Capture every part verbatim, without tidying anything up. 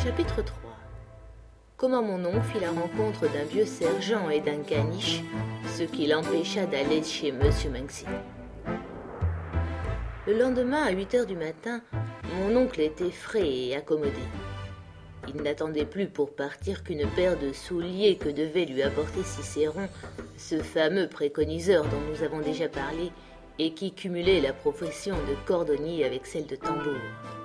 Chapitre trois. Comment mon oncle fit la rencontre d'un vieux sergent et d'un caniche, ce qui l'empêcha d'aller chez monsieur Manxy. Le lendemain, à huit heures du matin, mon oncle était frais et accommodé. Il n'attendait plus pour partir qu'une paire de souliers que devait lui apporter Cicéron, ce fameux préconiseur dont nous avons déjà parlé et qui cumulait la profession de cordonnier avec celle de tambour.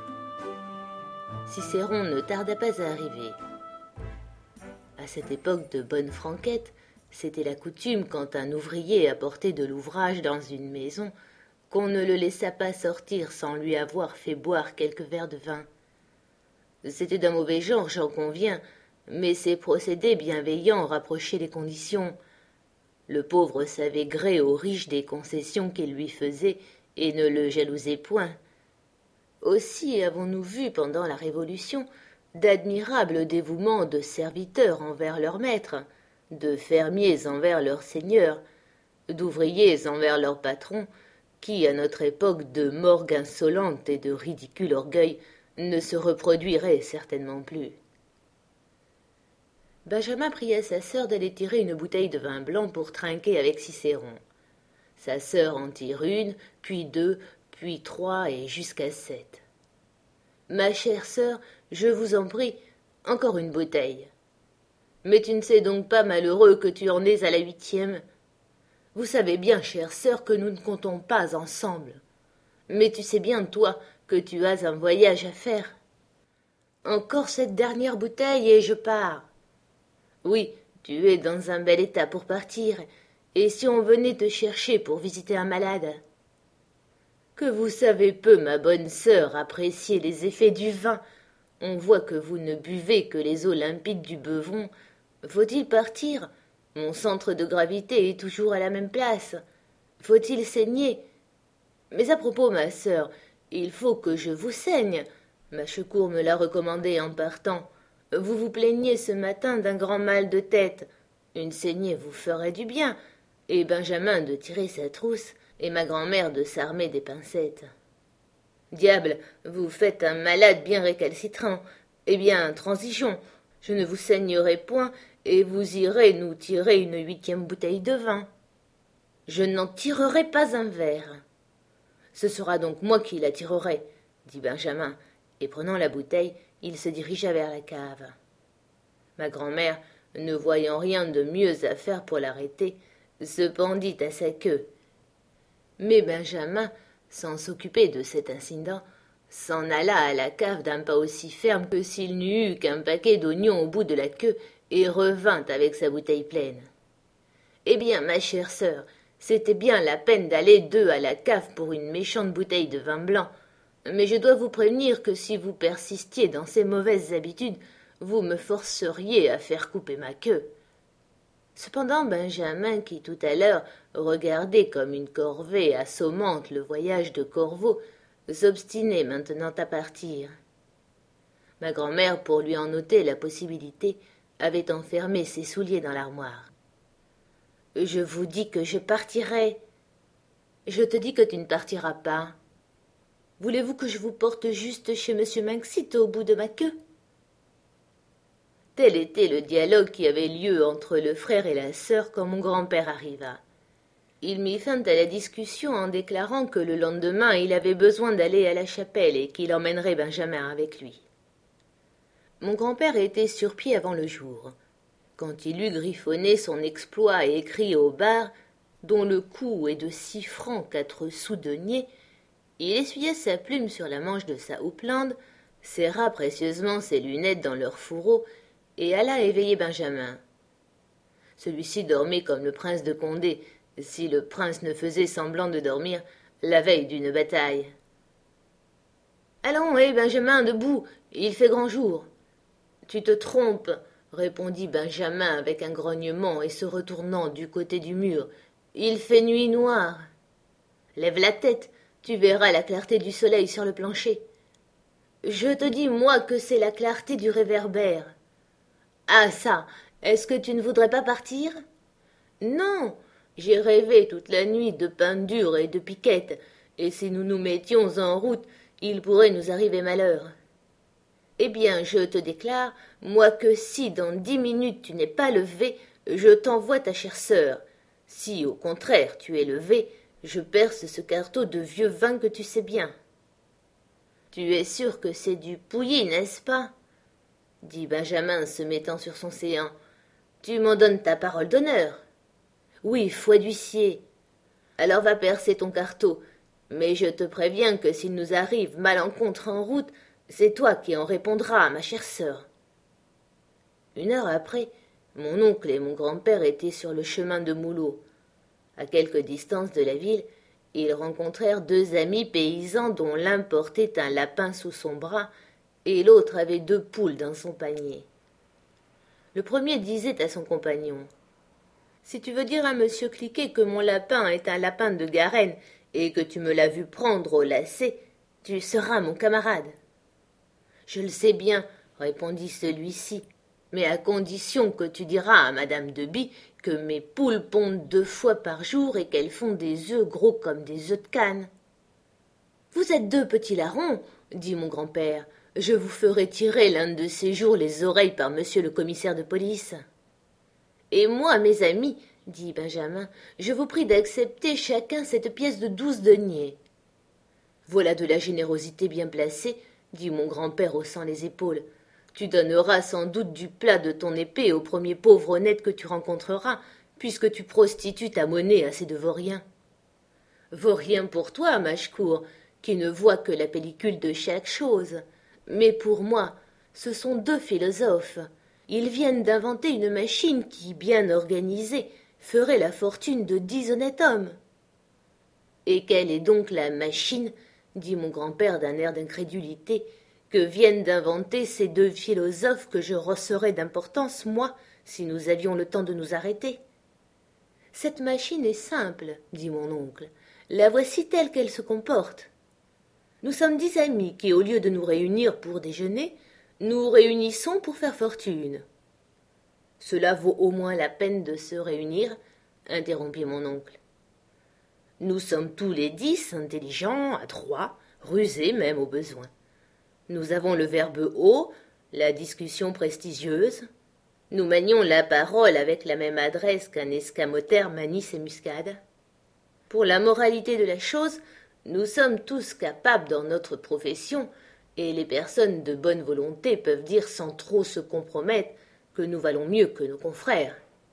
Cicéron ne tarda pas à arriver. À cette époque de bonne franquette, c'était la coutume, quand un ouvrier apportait de l'ouvrage dans une maison, qu'on ne le laissât pas sortir sans lui avoir fait boire quelques verres de vin. C'était d'un mauvais genre, j'en conviens, mais ces procédés bienveillants rapprochaient les conditions. Le pauvre savait gré au riche des concessions qu'il lui faisait et ne le jalousait point. Aussi avons-nous vu pendant la Révolution d'admirables dévouements de serviteurs envers leurs maîtres, de fermiers envers leurs seigneurs, d'ouvriers envers leurs patrons, qui, à notre époque de morgue insolente et de ridicule orgueil, ne se reproduiraient certainement plus. Benjamin pria sa sœur d'aller tirer une bouteille de vin blanc pour trinquer avec Cicéron. Sa sœur en tire une, puis deux, puis trois, et jusqu'à sept. « Ma chère sœur, je vous en prie, encore une bouteille. Mais tu ne sais donc pas, malheureux, que tu en es à la huitième. Vous savez bien, chère sœur, que nous ne comptons pas ensemble. Mais tu sais bien, toi, que tu as un voyage à faire. Encore cette dernière bouteille et je pars. Oui, tu es dans un bel état pour partir, et si on venait te chercher pour visiter un malade? Que vous savez peu, ma bonne sœur, apprécier les effets du vin. On voit que vous ne buvez que les eaux limpides du Beuvron. Faut-il partir? Mon centre de gravité est toujours à la même place. Faut-il saigner? Mais à propos, ma sœur, il faut que je vous saigne. Machecoul me l'a recommandé en partant. Vous vous plaignez ce matin d'un grand mal de tête. Une saignée vous ferait du bien, et Benjamin de tirer sa trousse, et ma grand-mère de s'armer des pincettes. Diable, vous faites un malade bien récalcitrant. Eh bien, transigeons. Je ne vous saignerai point, et vous irez nous tirer une huitième bouteille de vin. Je n'en tirerai pas un verre. Ce sera donc moi qui la tirerai, dit Benjamin, et prenant la bouteille, il se dirigea vers la cave. Ma grand-mère, ne voyant rien de mieux à faire pour l'arrêter, se pendit à sa queue. Mais Benjamin, sans s'occuper de cet incident, s'en alla à la cave d'un pas aussi ferme que s'il n'eût eu qu'un paquet d'oignons au bout de la queue, et revint avec sa bouteille pleine. « Eh bien, ma chère sœur, c'était bien la peine d'aller deux à la cave pour une méchante bouteille de vin blanc, mais je dois vous prévenir que si vous persistiez dans ces mauvaises habitudes, vous me forceriez à faire couper ma queue. » Cependant, Benjamin, qui tout à l'heure regardait comme une corvée assommante le voyage de Corveau, s'obstinait maintenant à partir. Ma grand-mère, pour lui en ôter la possibilité, avait enfermé ses souliers dans l'armoire. « Je vous dis que je partirai. »« Je te dis que tu ne partiras pas. Voulez-vous que je vous porte juste chez monsieur Manxy au bout de ma queue ?» Tel était le dialogue qui avait lieu entre le frère et la sœur quand mon grand-père arriva. Il mit fin à la discussion en déclarant que le lendemain il avait besoin d'aller à la chapelle et qu'il emmènerait Benjamin avec lui. Mon grand-père était sur pied avant le jour. Quand il eut griffonné son exploit et écrit au bar, dont le coût est de six francs quatre sous deniers, il essuya sa plume sur la manche de sa houppelande, serra précieusement ses lunettes dans leur fourreau et alla éveiller Benjamin. Celui-ci dormait comme le prince de Condé, si le prince ne faisait semblant de dormir, la veille d'une bataille. « Allons, hé, Benjamin, debout, il fait grand jour. »« Tu te trompes, » répondit Benjamin avec un grognement et se retournant du côté du mur. « Il fait nuit noire. »« Lève la tête, tu verras la clarté du soleil sur le plancher. »« Je te dis, moi, que c'est la clarté du réverbère. »« Ah ça, est-ce que tu ne voudrais pas partir ?»« Non, j'ai rêvé toute la nuit de pain dur et de piquettes, et si nous nous mettions en route, il pourrait nous arriver malheur. » Eh bien, je te déclare, moi, que si dans dix minutes tu n'es pas levé, je t'envoie ta chère sœur. Si, au contraire, tu es levé, je perce ce carreau de vieux vin que tu sais bien. Tu es sûr que c'est du pouilly, n'est-ce pas? Dit Benjamin, se mettant sur son séant. Tu m'en donnes ta parole d'honneur. Oui, foi d'huissier. Alors va percer ton carreau, mais je te préviens que s'il nous arrive malencontre en route, c'est toi qui en répondras, ma chère sœur. Une heure après, mon oncle et mon grand-père étaient sur le chemin de Moulot. À quelque distance de la ville, ils rencontrèrent deux amis paysans dont l'un portait un lapin sous son bras et l'autre avait deux poules dans son panier. Le premier disait à son compagnon « Si tu veux dire à monsieur Cliquet que mon lapin est un lapin de Garenne et que tu me l'as vu prendre au lacet, tu seras mon camarade. »« Je le sais bien, » répondit celui-ci, « mais à condition que tu diras à madame de By que mes poules pondent deux fois par jour et qu'elles font des œufs gros comme des œufs de canne. »« Vous êtes deux petits larrons, » dit mon grand-père. « Je vous ferai tirer l'un de ces jours les oreilles par monsieur le commissaire de police. »« Et moi, mes amis, » dit Benjamin, « je vous prie d'accepter chacun cette pièce de douze deniers. »« Voilà de la générosité bien placée, » dit mon grand-père haussant les épaules. « Tu donneras sans doute du plat de ton épée au premier pauvre honnête que tu rencontreras, puisque tu prostitues ta monnaie à ces deux vauriens. »« Vaurien pour toi, Mâchecourt, qui ne vois que la pellicule de chaque chose. Mais pour moi, ce sont deux philosophes. Ils viennent d'inventer une machine qui, bien organisée, ferait la fortune de dix honnêtes hommes. »« Et quelle est donc la machine, dit mon grand-père d'un air d'incrédulité, que viennent d'inventer ces deux philosophes que je rosserais d'importance, moi, si nous avions le temps de nous arrêter. »« Cette machine est simple, dit mon oncle. La voici telle qu'elle se comporte. Nous sommes dix amis qui, au lieu de nous réunir pour déjeuner, nous réunissons pour faire fortune. »« Cela vaut au moins la peine de se réunir, interrompit mon oncle. Nous sommes tous les dix intelligents, adroits, rusés même au besoin. Nous avons le verbe haut, la discussion prestigieuse. Nous manions la parole avec la même adresse qu'un escamotaire manie ses muscades. Pour la moralité de la chose, nous sommes tous capables dans notre profession, et les personnes de bonne volonté peuvent dire sans trop se compromettre que nous valons mieux que nos confrères.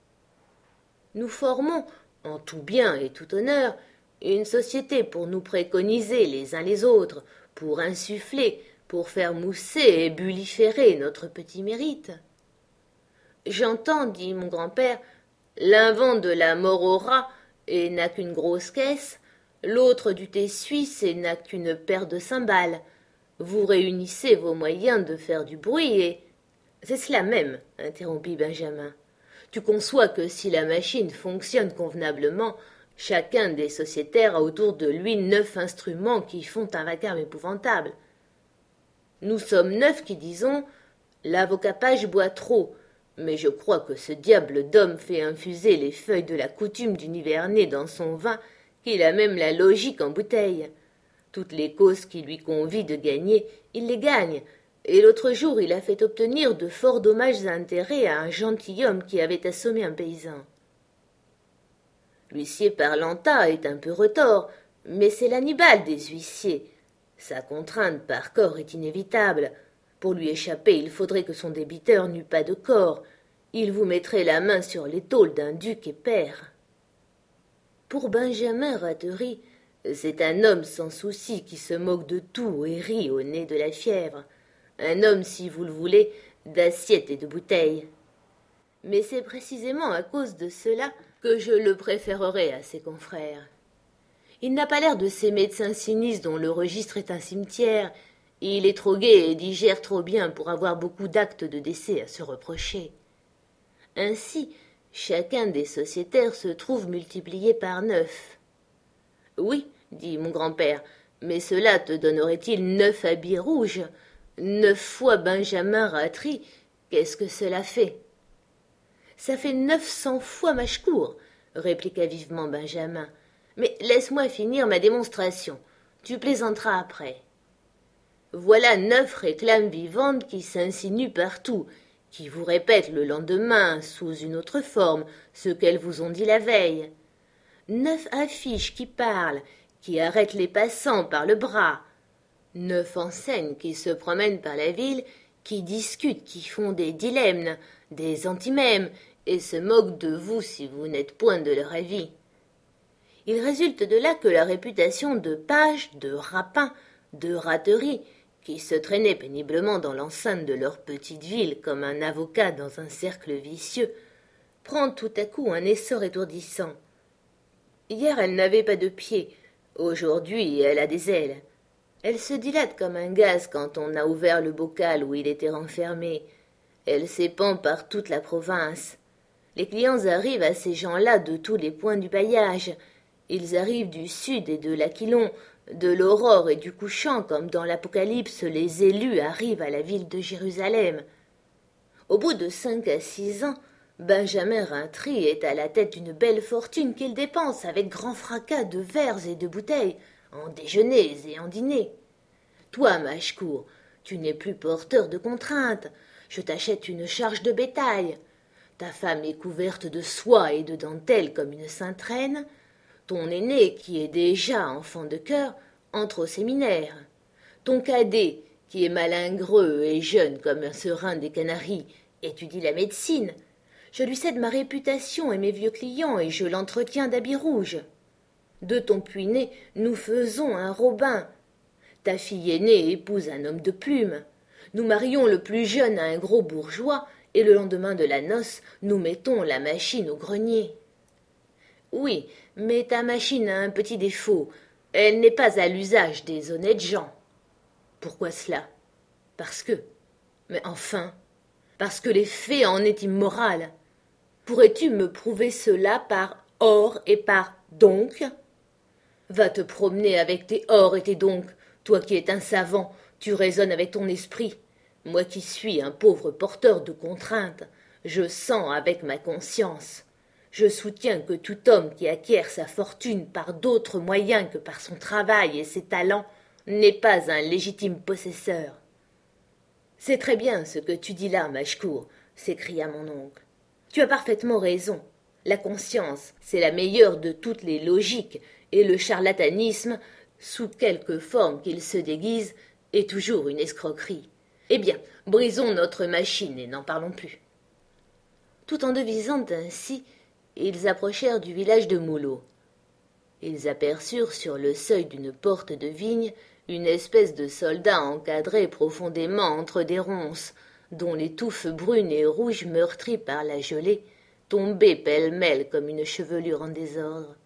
Nous formons, en tout bien et tout honneur, une société pour nous préconiser les uns les autres, pour insuffler, pour faire mousser et bulliférer notre petit mérite. J'entends, dit mon grand-père, l'un vend de la mort au rat et n'a qu'une grosse caisse, l'autre du thé suisse et n'a qu'une paire de cymbales. Vous réunissez vos moyens de faire du bruit et... C'est cela même, interrompit Benjamin. Tu conçois que si la machine fonctionne convenablement, chacun des sociétaires a autour de lui neuf instruments qui font un vacarme épouvantable. Nous sommes neuf qui disons « L'avocat Page boit trop », mais je crois que ce diable d'homme fait infuser les feuilles de la coutume du Nivernais dans son vin, qu'il a même la logique en bouteille. Toutes les causes qui lui convient de gagner, il les gagne, et l'autre jour il a fait obtenir de fort dommages intérêts à un gentilhomme qui avait assommé un paysan. L'huissier Parlanta est un peu retors, mais c'est l'Hannibal des huissiers. Sa contrainte par corps est inévitable. Pour lui échapper, il faudrait que son débiteur n'eût pas de corps. Il vous mettrait la main sur l'épaule d'un duc et pair. Pour Benjamin Ratery, c'est un homme sans souci qui se moque de tout et rit au nez de la fièvre. Un homme, si vous le voulez, d'assiette et de bouteille. Mais c'est précisément à cause de cela que je le préférerais à ses confrères. Il n'a pas l'air de ces médecins sinistres dont le registre est un cimetière. Il est trop gai et digère trop bien pour avoir beaucoup d'actes de décès à se reprocher. Ainsi, chacun des sociétaires se trouve multiplié par neuf. Oui, dit mon grand-père, mais cela te donnerait-il neuf habits rouges, neuf fois Benjamin Ratery, qu'est-ce que cela fait? Ça fait neuf cents fois Mâchecourt, répliqua vivement Benjamin. Mais laisse-moi finir ma démonstration. Tu plaisanteras après. Voilà neuf réclames vivantes qui s'insinuent partout, qui vous répètent le lendemain, sous une autre forme, ce qu'elles vous ont dit la veille. Neuf affiches qui parlent, qui arrêtent les passants par le bras. Neuf enseignes qui se promènent par la ville, qui discutent, qui font des dilemmes, des antimèmes, et se moquent de vous si vous n'êtes point de leur avis. Il résulte de là que la réputation de page, de rapin, de raterie, qui se traînait péniblement dans l'enceinte de leur petite ville comme un avocat dans un cercle vicieux, prend tout à coup un essor étourdissant. Hier elle n'avait pas de pieds, aujourd'hui elle a des ailes. Elle se dilate comme un gaz quand on a ouvert le bocal où il était renfermé. Elle s'épand par toute la province. Les clients arrivent à ces gens-là de tous les points du bailliage. Ils arrivent du sud et de l'Aquilon, de l'aurore et du couchant, comme dans l'Apocalypse les élus arrivent à la ville de Jérusalem. Au bout de cinq à six ans, Benjamin Raintry est à la tête d'une belle fortune qu'il dépense avec grand fracas de verres et de bouteilles, en déjeuners et en dîners. Toi, Machcourt, tu n'es plus porteur de contraintes. Je t'achète une charge de bétail. Ta femme est couverte de soie et de dentelle comme une sainte reine. Ton aîné, qui est déjà enfant de cœur, entre au séminaire. Ton cadet, qui est malingreux et jeune comme un serin des Canaries, étudie la médecine. Je lui cède ma réputation et mes vieux clients, et je l'entretiens d'habits rouges. De ton puiné, nous faisons un Robin. Ta fille aînée épouse un homme de plume. Nous marions le plus jeune à un gros bourgeois, et le lendemain de la noce, nous mettons la machine au grenier. Oui, mais ta machine a un petit défaut. Elle n'est pas à l'usage des honnêtes gens. Pourquoi cela? Parce que... Mais enfin, parce que l'effet en est immoral. Pourrais-tu me prouver cela par or et par donc? Va te promener avec tes or et tes donc. Toi qui es un savant, tu raisonnes avec ton esprit. Moi qui suis un pauvre porteur de contraintes, je sens avec ma conscience. Je soutiens que tout homme qui acquiert sa fortune par d'autres moyens que par son travail et ses talents n'est pas un légitime possesseur. C'est très bien ce que tu dis là, Machcourt, s'écria mon oncle. Tu as parfaitement raison. La conscience, c'est la meilleure de toutes les logiques, et le charlatanisme, sous quelque forme qu'il se déguise, est toujours une escroquerie. Eh bien, brisons notre machine et n'en parlons plus. Tout en devisant ainsi, ils approchèrent du village de Mouleau. Ils aperçurent sur le seuil d'une porte de vigne une espèce de soldat encadré profondément entre des ronces, dont les touffes brunes et rouges meurtries par la gelée tombaient pêle-mêle comme une chevelure en désordre.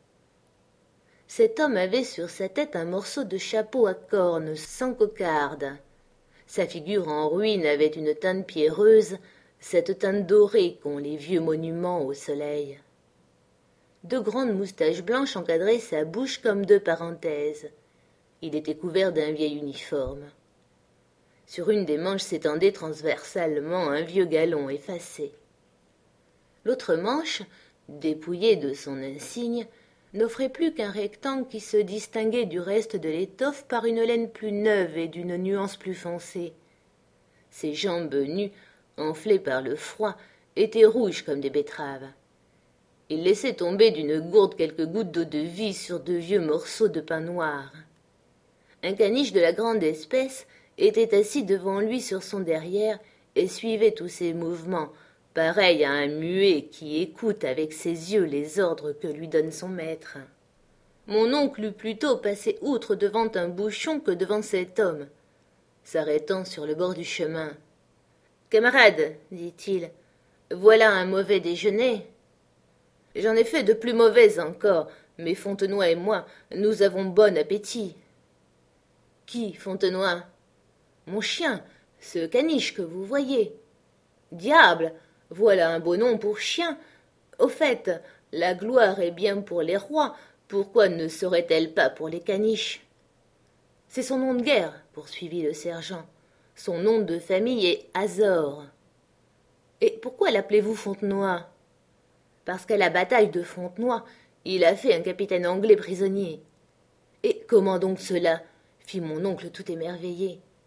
Cet homme avait sur sa tête un morceau de chapeau à cornes sans cocarde. Sa figure en ruine avait une teinte pierreuse, cette teinte dorée qu'ont les vieux monuments au soleil. Deux grandes moustaches blanches encadraient sa bouche comme deux parenthèses. Il était couvert d'un vieil uniforme. Sur une des manches s'étendait transversalement un vieux galon effacé. L'autre manche, dépouillée de son insigne, n'offrait plus qu'un rectangle qui se distinguait du reste de l'étoffe par une laine plus neuve et d'une nuance plus foncée. Ses jambes nues, enflées par le froid, étaient rouges comme des betteraves. Il laissait tomber d'une gourde quelques gouttes d'eau de vie sur de vieux morceaux de pain noir. Un caniche de la grande espèce était assis devant lui sur son derrière et suivait tous ses mouvements, pareil à un muet qui écoute avec ses yeux les ordres que lui donne son maître. Mon oncle eût plutôt passé outre devant un bouchon que devant cet homme, s'arrêtant sur le bord du chemin. « Camarade, dit-il, voilà un mauvais déjeuner. » J'en ai fait de plus mauvais encore, mais Fontenoy et moi, nous avons bon appétit. Qui, Fontenoy? Mon chien, ce caniche que vous voyez. Diable, voilà un beau nom pour chien. Au fait, la gloire est bien pour les rois, pourquoi ne serait-elle pas pour les caniches? C'est son nom de guerre, poursuivit le sergent. Son nom de famille est Azor. Et pourquoi l'appelez-vous Fontenoy? Parce qu'à la bataille de Fontenoy, il a fait un capitaine anglais prisonnier. Et comment donc cela? Fit mon oncle tout émerveillé.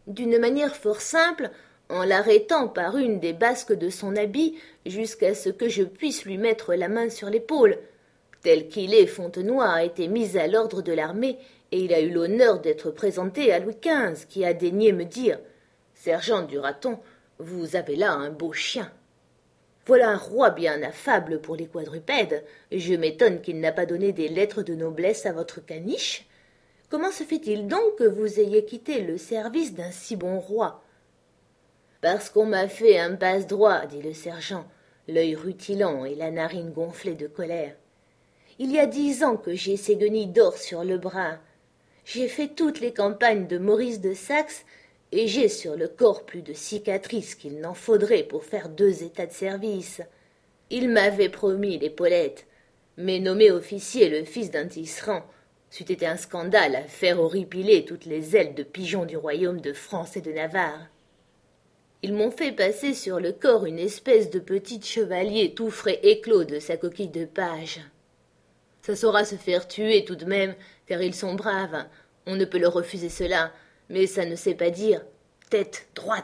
d'une manière fort simple, en l'arrêtant par une des basques de son habit, jusqu'à ce que je puisse lui mettre la main sur l'épaule. Tel qu'il est, Fontenoy a été mis à l'ordre de l'armée, et il a eu l'honneur d'être présenté à Louis quinze, qui a daigné me dire « Sergent du Raton, vous avez là un beau chien. » Voilà un roi bien affable pour les quadrupèdes. Je m'étonne qu'il n'a pas donné des lettres de noblesse à votre caniche. Comment se fait-il donc que vous ayez quitté le service d'un si bon roi ? Parce qu'on m'a fait un passe-droit, dit le sergent, l'œil rutilant et la narine gonflée de colère. Il y a dix ans que j'ai ces guenilles d'or sur le bras. J'ai fait toutes les campagnes de Maurice de Saxe, et j'ai sur le corps plus de cicatrices qu'il n'en faudrait pour faire deux états de service. Il m'avait promis l'épaulette, mais nommé officier le fils d'un tisserand, c'eût été un scandale à faire horripiler toutes les ailes de pigeons du royaume de France et de Navarre. Ils m'ont fait passer sur le corps une espèce de petit chevalier tout frais éclos de sa coquille de page. Ça saura se faire tuer tout de même, car ils sont braves, on ne peut leur refuser cela, mais ça ne sait pas dire « tête droite ».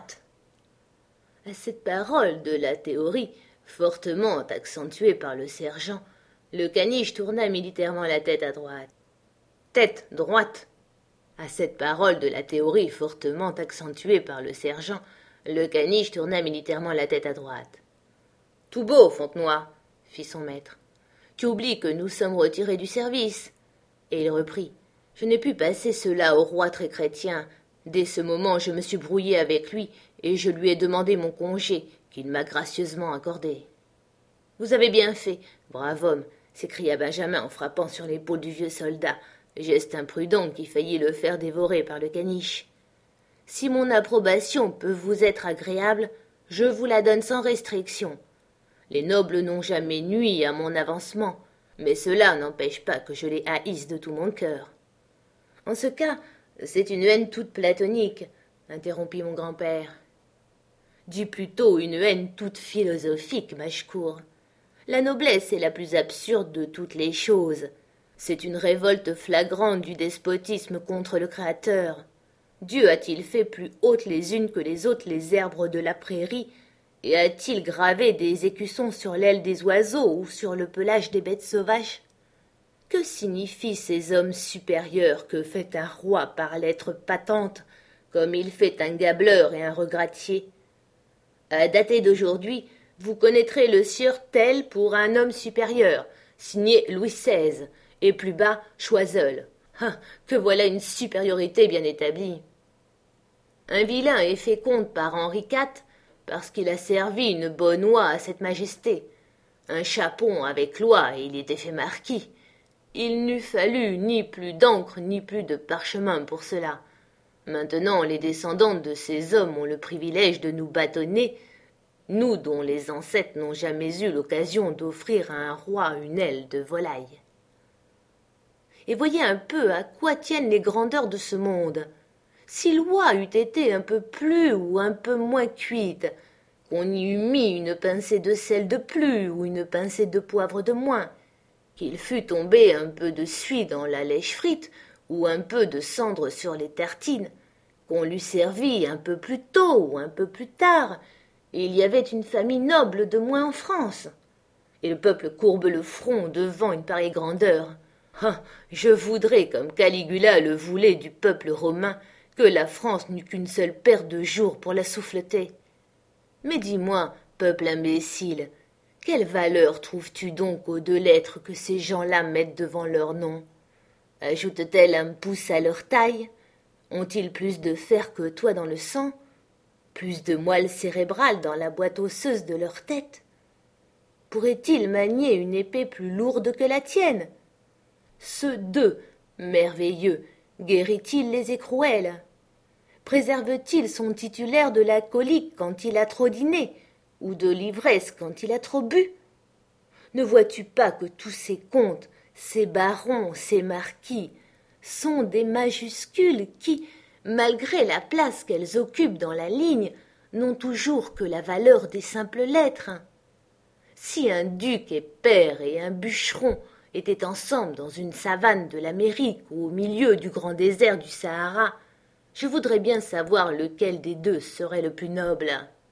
À cette parole de la théorie, fortement accentuée par le sergent, le caniche tourna militairement la tête à droite. « Tête droite !» À cette parole de la théorie fortement accentuée par le sergent, le caniche tourna militairement la tête à droite. « Tout beau, Fontenoy !» fit son maître. « Tu oublies que nous sommes retirés du service. » Et il reprit. « Je n'ai pu passer cela au roi très chrétien. Dès ce moment, je me suis brouillé avec lui, et je lui ai demandé mon congé, qu'il m'a gracieusement accordé. »« Vous avez bien fait, brave homme !» s'écria Benjamin en frappant sur l'épaule du vieux soldat, geste imprudent qui faillit le faire dévorer par le caniche. « Si mon approbation peut vous être agréable, je vous la donne sans restriction. Les nobles n'ont jamais nui à mon avancement, mais cela n'empêche pas que je les haïsse de tout mon cœur. »« En ce cas, c'est une haine toute platonique, » interrompit mon grand-père. « Dis plutôt une haine toute philosophique, Machecoul. La noblesse est la plus absurde de toutes les choses. C'est une révolte flagrante du despotisme contre le Créateur. Dieu a-t-il fait plus hautes les unes que les autres les herbes de la prairie, et a-t-il gravé des écussons sur l'aile des oiseaux ou sur le pelage des bêtes sauvages? Que signifient ces hommes supérieurs que fait un roi par lettre patente, comme il fait un gabeleur et un regrattier? À dater d'aujourd'hui, vous connaîtrez le sieur tel pour un homme supérieur, signé Louis seize, et plus bas Choiseul. Ah, que voilà une supériorité bien établie. Un vilain est fait comte par Henri quatre parce qu'il a servi une bonne oie à cette majesté. Un chapon avec loi et il était fait marquis. Il n'eût fallu ni plus d'encre ni plus de parchemin pour cela. Maintenant, les descendants de ces hommes ont le privilège de nous bâtonner, nous dont les ancêtres n'ont jamais eu l'occasion d'offrir à un roi une aile de volaille. Et voyez un peu à quoi tiennent les grandeurs de ce monde. Si l'oie eût été un peu plus ou un peu moins cuite, qu'on y eût mis une pincée de sel de plus ou une pincée de poivre de moins, qu'il fût tombé un peu de suie dans la lèche frite ou un peu de cendre sur les tartines, qu'on l'eût servi un peu plus tôt ou un peu plus tard, il y avait une famille noble de moins en France. Et le peuple courbe le front devant une pareille grandeur. Ah, je voudrais, comme Caligula le voulait du peuple romain, que la France n'eût qu'une seule paire de jours pour la souffleter. Mais dis-moi, peuple imbécile, quelle valeur trouves-tu donc aux deux lettres que ces gens-là mettent devant leur nom? Ajoutent-elles un pouce à leur taille? Ont-ils plus de fer que toi dans le sang? Plus de moelle cérébrale dans la boîte osseuse de leur tête? Pourraient-ils manier une épée plus lourde que la tienne? Ce deux, merveilleux, guérit-il les écrouelles? Préserve-t-il son titulaire de la colique quand il a trop dîné, ou de l'ivresse quand il a trop bu? Ne vois-tu pas que tous ces comtes, ces barons, ces marquis, sont des majuscules qui, malgré la place qu'elles occupent dans la ligne, n'ont toujours que la valeur des simples lettres? Si un duc et père et un bûcheron étaient ensemble dans une savane de l'Amérique ou au milieu du grand désert du Sahara, Je voudrais bien savoir lequel des deux serait le plus noble.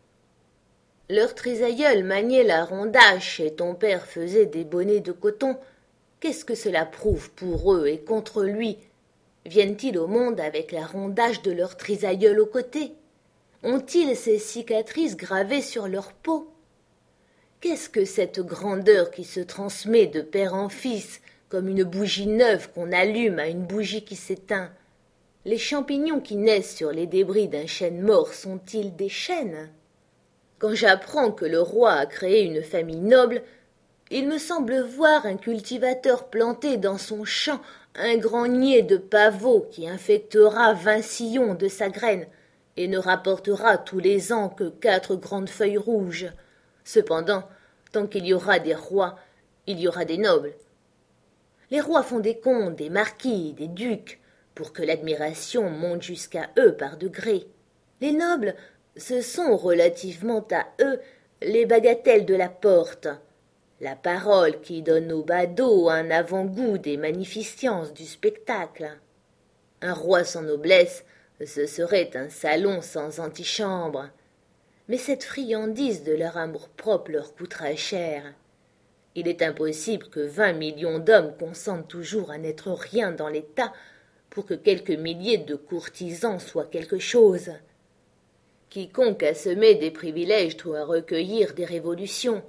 Leur trisaïeul maniait la rondache et ton père faisait des bonnets de coton. Qu'est-ce que cela prouve pour eux et contre lui? Viennent-ils au monde avec la rondache de leur trisaïeul au côté? Ont-ils ces cicatrices gravées sur leur peau? Qu'est-ce que cette grandeur qui se transmet de père en fils, comme une bougie neuve qu'on allume à une bougie qui s'éteint? Les champignons qui naissent sur les débris d'un chêne mort sont-ils des chênes? Quand j'apprends que le roi a créé une famille noble, il me semble voir un cultivateur planter dans son champ un granier de pavots qui infectera vingt sillons de sa graine et ne rapportera tous les ans que quatre grandes feuilles rouges. Cependant, tant qu'il y aura des rois, il y aura des nobles. Les rois font des comtes, des marquis, des ducs, pour que l'admiration monte jusqu'à eux par degrés. Les nobles, ce sont relativement à eux les bagatelles de la porte, la parole qui donne au badaud un avant-goût des magnificences du spectacle. Un roi sans noblesse, ce serait un salon sans antichambre. Mais cette friandise de leur amour-propre leur coûtera cher. Il est impossible que vingt millions d'hommes consentent toujours à n'être rien dans l'État pour que quelques milliers de courtisans soient quelque chose. Quiconque a semé des privilèges doit recueillir des révolutions.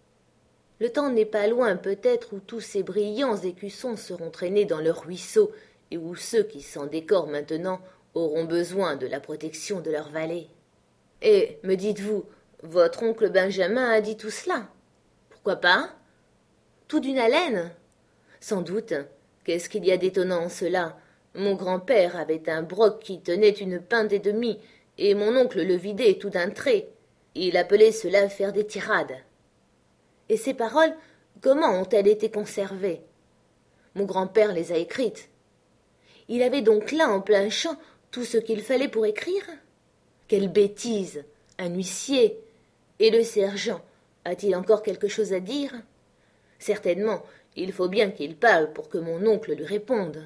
Le temps n'est pas loin peut-être où tous ces brillants écussons seront traînés dans leurs ruisseaux et où ceux qui s'en décorent maintenant auront besoin de la protection de leur vallée. Et, me dites-vous, votre oncle Benjamin a dit tout cela? Pourquoi pas? Tout d'une haleine? Sans doute. Qu'est-ce qu'il y a d'étonnant en cela? Mon grand-père avait un broc qui tenait une pinte et demie, et mon oncle le vidait tout d'un trait. Il appelait cela faire des tirades. Et ces paroles, comment ont-elles été conservées? Mon grand-père les a écrites. Il avait donc là, en plein champ, tout ce qu'il fallait pour écrire? Quelle bêtise! Un huissier! Et le sergent, a-t-il encore quelque chose à dire? Certainement, il faut bien qu'il parle pour que mon oncle lui réponde.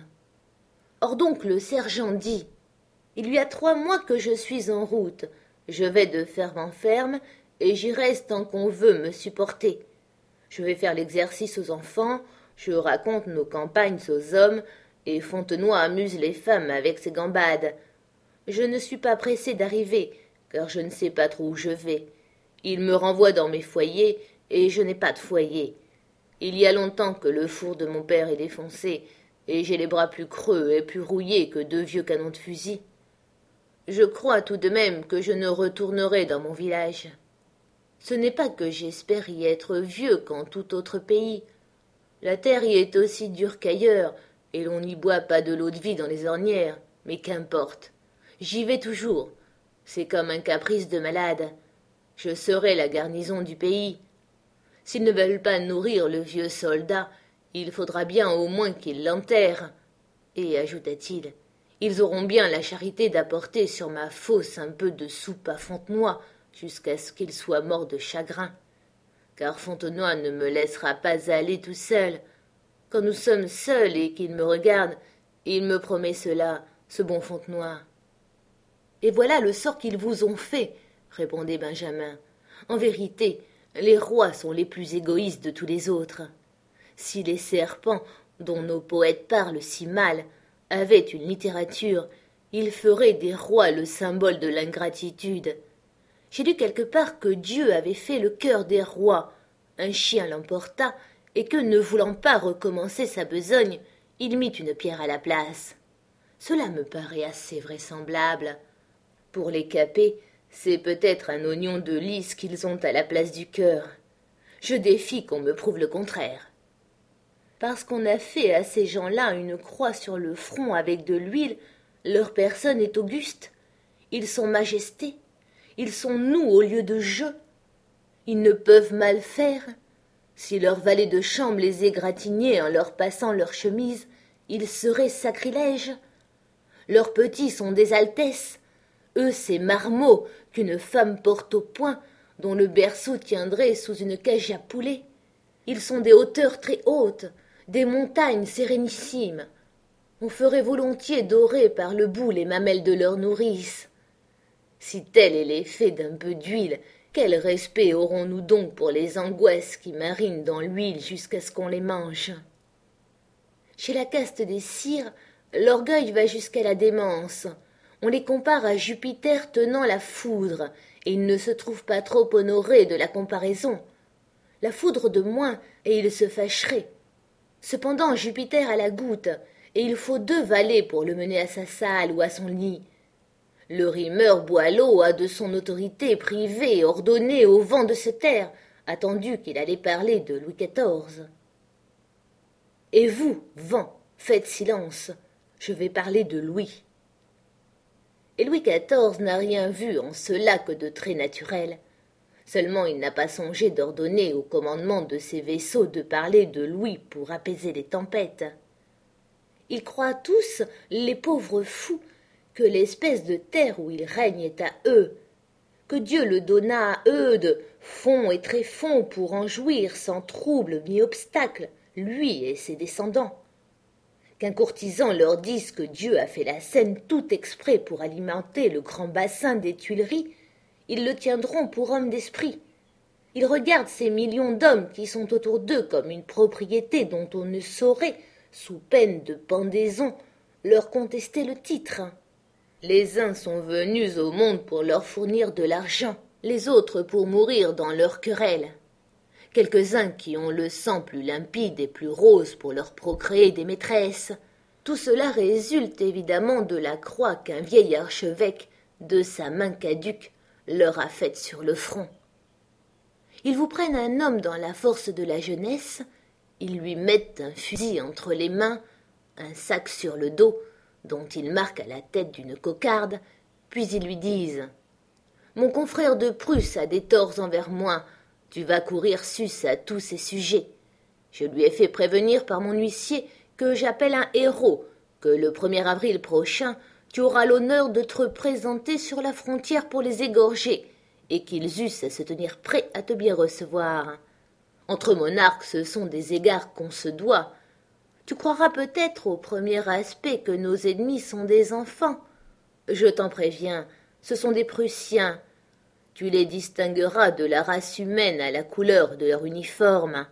Or donc le sergent dit « Il y a trois mois que je suis en route. Je vais de ferme en ferme, et j'y reste tant qu'on veut me supporter. Je vais faire l'exercice aux enfants, je raconte nos campagnes aux hommes, et Fontenoy amuse les femmes avec ses gambades. Je ne suis pas pressé d'arriver, car je ne sais pas trop où je vais. Il me renvoie dans mes foyers, et je n'ai pas de foyer. Il y a longtemps que le four de mon père est défoncé, et j'ai les bras plus creux et plus rouillés que deux vieux canons de fusil. Je crois tout de même que je ne retournerai dans mon village. Ce n'est pas que j'espère y être vieux qu'en tout autre pays. La terre y est aussi dure qu'ailleurs, et l'on n'y boit pas de l'eau de vie dans les ornières, mais qu'importe. J'y vais toujours. C'est comme un caprice de malade. Je serai la garnison du pays. S'ils ne veulent pas nourrir le vieux soldat, il faudra bien au moins qu'ils l'enterrent. Et, ajouta-t-il, ils auront bien la charité d'apporter sur ma fosse un peu de soupe à Fontenoy, jusqu'à ce qu'il soit mort de chagrin. Car Fontenoy ne me laissera pas aller tout seul. Quand nous sommes seuls et qu'il me regarde, il me promet cela, ce bon Fontenoy. Et voilà le sort qu'ils vous ont fait, répondait Benjamin. En vérité, les rois sont les plus égoïstes de tous les autres. Si les serpents, dont nos poètes parlent si mal, avaient une littérature, ils feraient des rois le symbole de l'ingratitude. J'ai lu quelque part que Dieu avait fait le cœur des rois. Un chien l'emporta, et que, ne voulant pas recommencer sa besogne, il mit une pierre à la place. Cela me paraît assez vraisemblable. Pour les capets, c'est peut-être un oignon de lys qu'ils ont à la place du cœur. Je défie qu'on me prouve le contraire. Parce qu'on a fait à ces gens-là une croix sur le front avec de l'huile, leur personne est auguste. Ils sont majestés. Ils sont nous au lieu de je. Ils ne peuvent mal faire. Si leur valet de chambre les égratignait en leur passant leur chemise, ils seraient sacrilèges. Leurs petits sont des altesses. Eux, ces marmots qu'une femme porte au poing, dont le berceau tiendrait sous une cage à poulets. Ils sont des hauteurs très hautes, des montagnes sérénissimes. on ferait volontiers dorer par le bout les mamelles de leurs nourrices. Si tel est l'effet d'un peu d'huile, quel respect aurons-nous donc pour les angoisses qui marinent dans l'huile jusqu'à ce qu'on les mange? Chez la caste des cires, l'orgueil va jusqu'à la démence. On les compare à Jupiter tenant la foudre, et ils ne se trouvent pas trop honorés de la comparaison. La foudre de moins, et ils se fâcheraient. Cependant Jupiter a la goutte, et il faut deux valets pour le mener à sa salle ou à son lit. Le rimeur Boileau a de son autorité privée ordonné au vent de se taire, attendu qu'il allait parler de Louis quatorze. Et vous, vent, faites silence, je vais parler de Louis. Et Louis quatorze n'a rien vu en cela que de très naturel. Seulement il n'a pas songé d'ordonner au commandement de ses vaisseaux de parler de Louis pour apaiser les tempêtes. Ils croient tous, les pauvres fous, que l'espèce de terre où ils règnent est à eux, que Dieu le donna à eux de fond et tréfonds pour en jouir sans trouble ni obstacle, lui et ses descendants. Qu'un courtisan leur dise que Dieu a fait la Seine tout exprès pour alimenter le grand bassin des Tuileries, ils le tiendront pour homme d'esprit. Ils regardent ces millions d'hommes qui sont autour d'eux comme une propriété dont on ne saurait, sous peine de pendaison, leur contester le titre. Les uns sont venus au monde pour leur fournir de l'argent, les autres pour mourir dans leur querelle. Quelques-uns qui ont le sang plus limpide et plus rose pour leur procréer des maîtresses. Tout cela résulte évidemment de la croix qu'un vieil archevêque, de sa main caduque, leur a faite sur le front. Ils vous prennent un homme dans la force de la jeunesse, ils lui mettent un fusil entre les mains, un sac sur le dos, dont ils marquent à la tête d'une cocarde, puis ils lui disent « Mon confrère de Prusse a des torts envers moi, tu vas courir sus à tous ces sujets. Je lui ai fait prévenir par mon huissier que j'appelle un héros, que le premier avril prochain, tu auras l'honneur de te présenter sur la frontière pour les égorger, et qu'ils eussent à se tenir prêts à te bien recevoir. Entre monarques, ce sont des égards qu'on se doit. Tu croiras peut-être au premier aspect que nos ennemis sont des enfants. Je t'en préviens, ce sont des Prussiens. Tu les distingueras de la race humaine à la couleur de leur uniforme.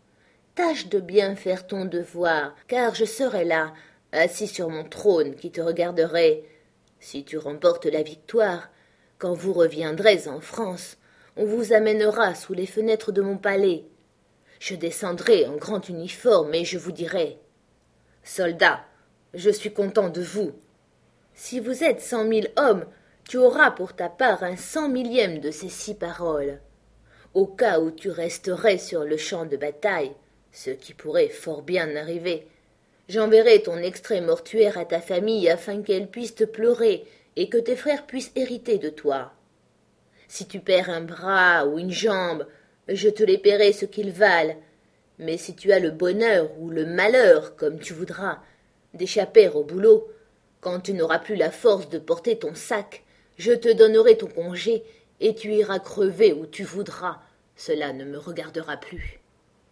Tâche de bien faire ton devoir, car je serai là, assis sur mon trône qui te regarderai. Si tu remportes la victoire, quand vous reviendrez en France, on vous amènera sous les fenêtres de mon palais. Je descendrai en grand uniforme et je vous dirai « Soldats, je suis content de vous. Si vous êtes cent mille hommes, tu auras pour ta part un cent millième de ces six paroles. Au cas où tu resterais sur le champ de bataille, ce qui pourrait fort bien arriver, j'enverrai ton extrait mortuaire à ta famille afin qu'elle puisse te pleurer et que tes frères puissent hériter de toi. Si tu perds un bras ou une jambe, je te les paierai ce qu'ils valent, mais si tu as le bonheur ou le malheur, comme tu voudras, d'échapper au boulot, quand tu n'auras plus la force de porter ton sac, je te donnerai ton congé, et tu iras crever où tu voudras, cela ne me regardera plus. »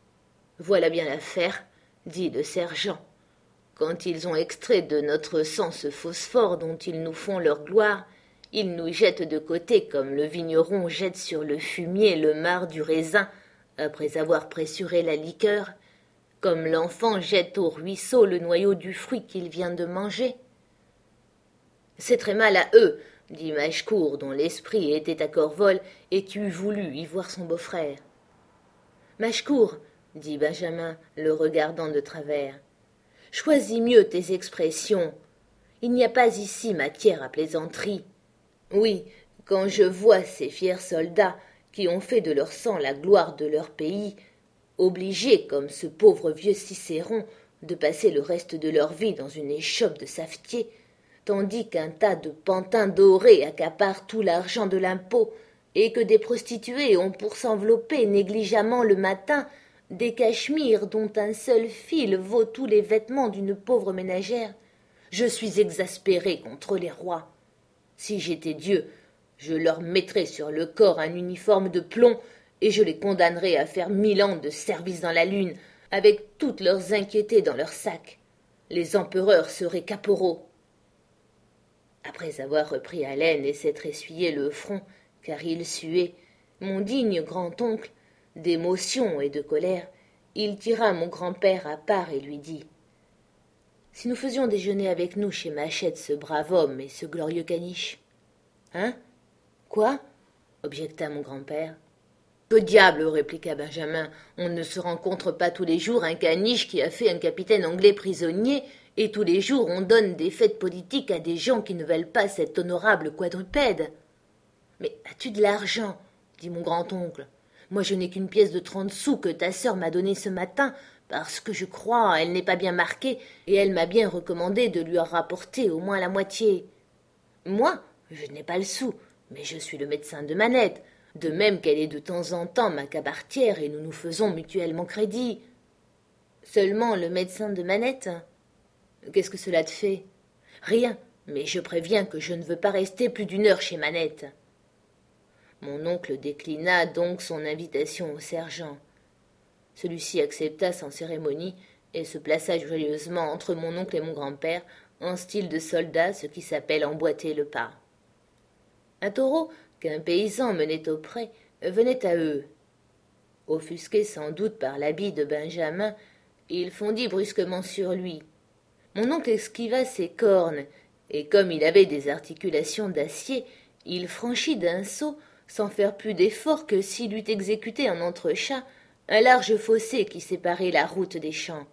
Voilà bien l'affaire, dit le sergent. Quand ils ont extrait de notre sang ce phosphore dont ils nous font leur gloire, ils nous jettent de côté comme le vigneron jette sur le fumier le marc du raisin, après avoir pressuré la liqueur, comme l'enfant jette au ruisseau le noyau du fruit qu'il vient de manger. C'est très mal à eux, dit Machecoul, dont l'esprit était à Corvol et qui eût voulu y voir son beau-frère. Machecoul, dit Benjamin, le regardant de travers, choisis mieux tes expressions. Il n'y a pas ici matière à plaisanterie. Oui, quand je vois ces fiers soldats qui ont fait de leur sang la gloire de leur pays, obligés, comme ce pauvre vieux Cicéron, de passer le reste de leur vie dans une échoppe de savetier, tandis qu'un tas de pantins dorés accapare tout l'argent de l'impôt, et que des prostituées ont pour s'envelopper négligemment le matin des cachemires dont un seul fil vaut tous les vêtements d'une pauvre ménagère, je suis exaspéré contre les rois. Si j'étais Dieu, je leur mettrais sur le corps un uniforme de plomb et je les condamnerais à faire mille ans de service dans la lune, avec toutes leurs inquiétés dans leur sac. Les empereurs seraient caporaux. » Après avoir repris haleine et s'être essuyé le front, car il suait, mon digne grand-oncle, d'émotion et de colère, il tira mon grand-père à part et lui dit: « Si nous faisions déjeuner avec nous chez Machette ce brave homme et ce glorieux caniche. »« Hein? Quoi? » objecta mon grand-père. « Que diable, répliqua Benjamin, on ne se rencontre pas tous les jours un caniche qui a fait un capitaine anglais prisonnier, et tous les jours on donne des fêtes politiques à des gens qui ne veulent pas cet honorable quadrupède. »« Mais as-tu de l'argent » dit mon grand-oncle. « Moi je n'ai qu'une pièce de trente sous que ta sœur m'a donnée ce matin, parce que je crois elle n'est pas bien marquée, et elle m'a bien recommandé de lui en rapporter au moins la moitié. Moi, je n'ai pas le sou, mais je suis le médecin de Manette, de même qu'elle est de temps en temps ma cabaretière, et nous nous faisons mutuellement crédit. »« Seulement le médecin de Manette ? Qu'est-ce que cela te fait ? » ?»« Rien, mais je préviens que je ne veux pas rester plus d'une heure chez Manette. » Mon oncle déclina donc son invitation au sergent. Celui-ci accepta sans cérémonie et se plaça joyeusement entre mon oncle et mon grand-père, en style de soldat, ce qui s'appelle emboîter le pas. Un taureau qu'un paysan menait au pré venait à eux. Offusqué sans doute par l'habit de Benjamin, il fondit brusquement sur lui. Mon oncle esquiva ses cornes, et comme il avait des articulations d'acier, il franchit d'un saut, sans faire plus d'effort que s'il eût exécuté en entrechat, un large fossé qui séparait la route des champs.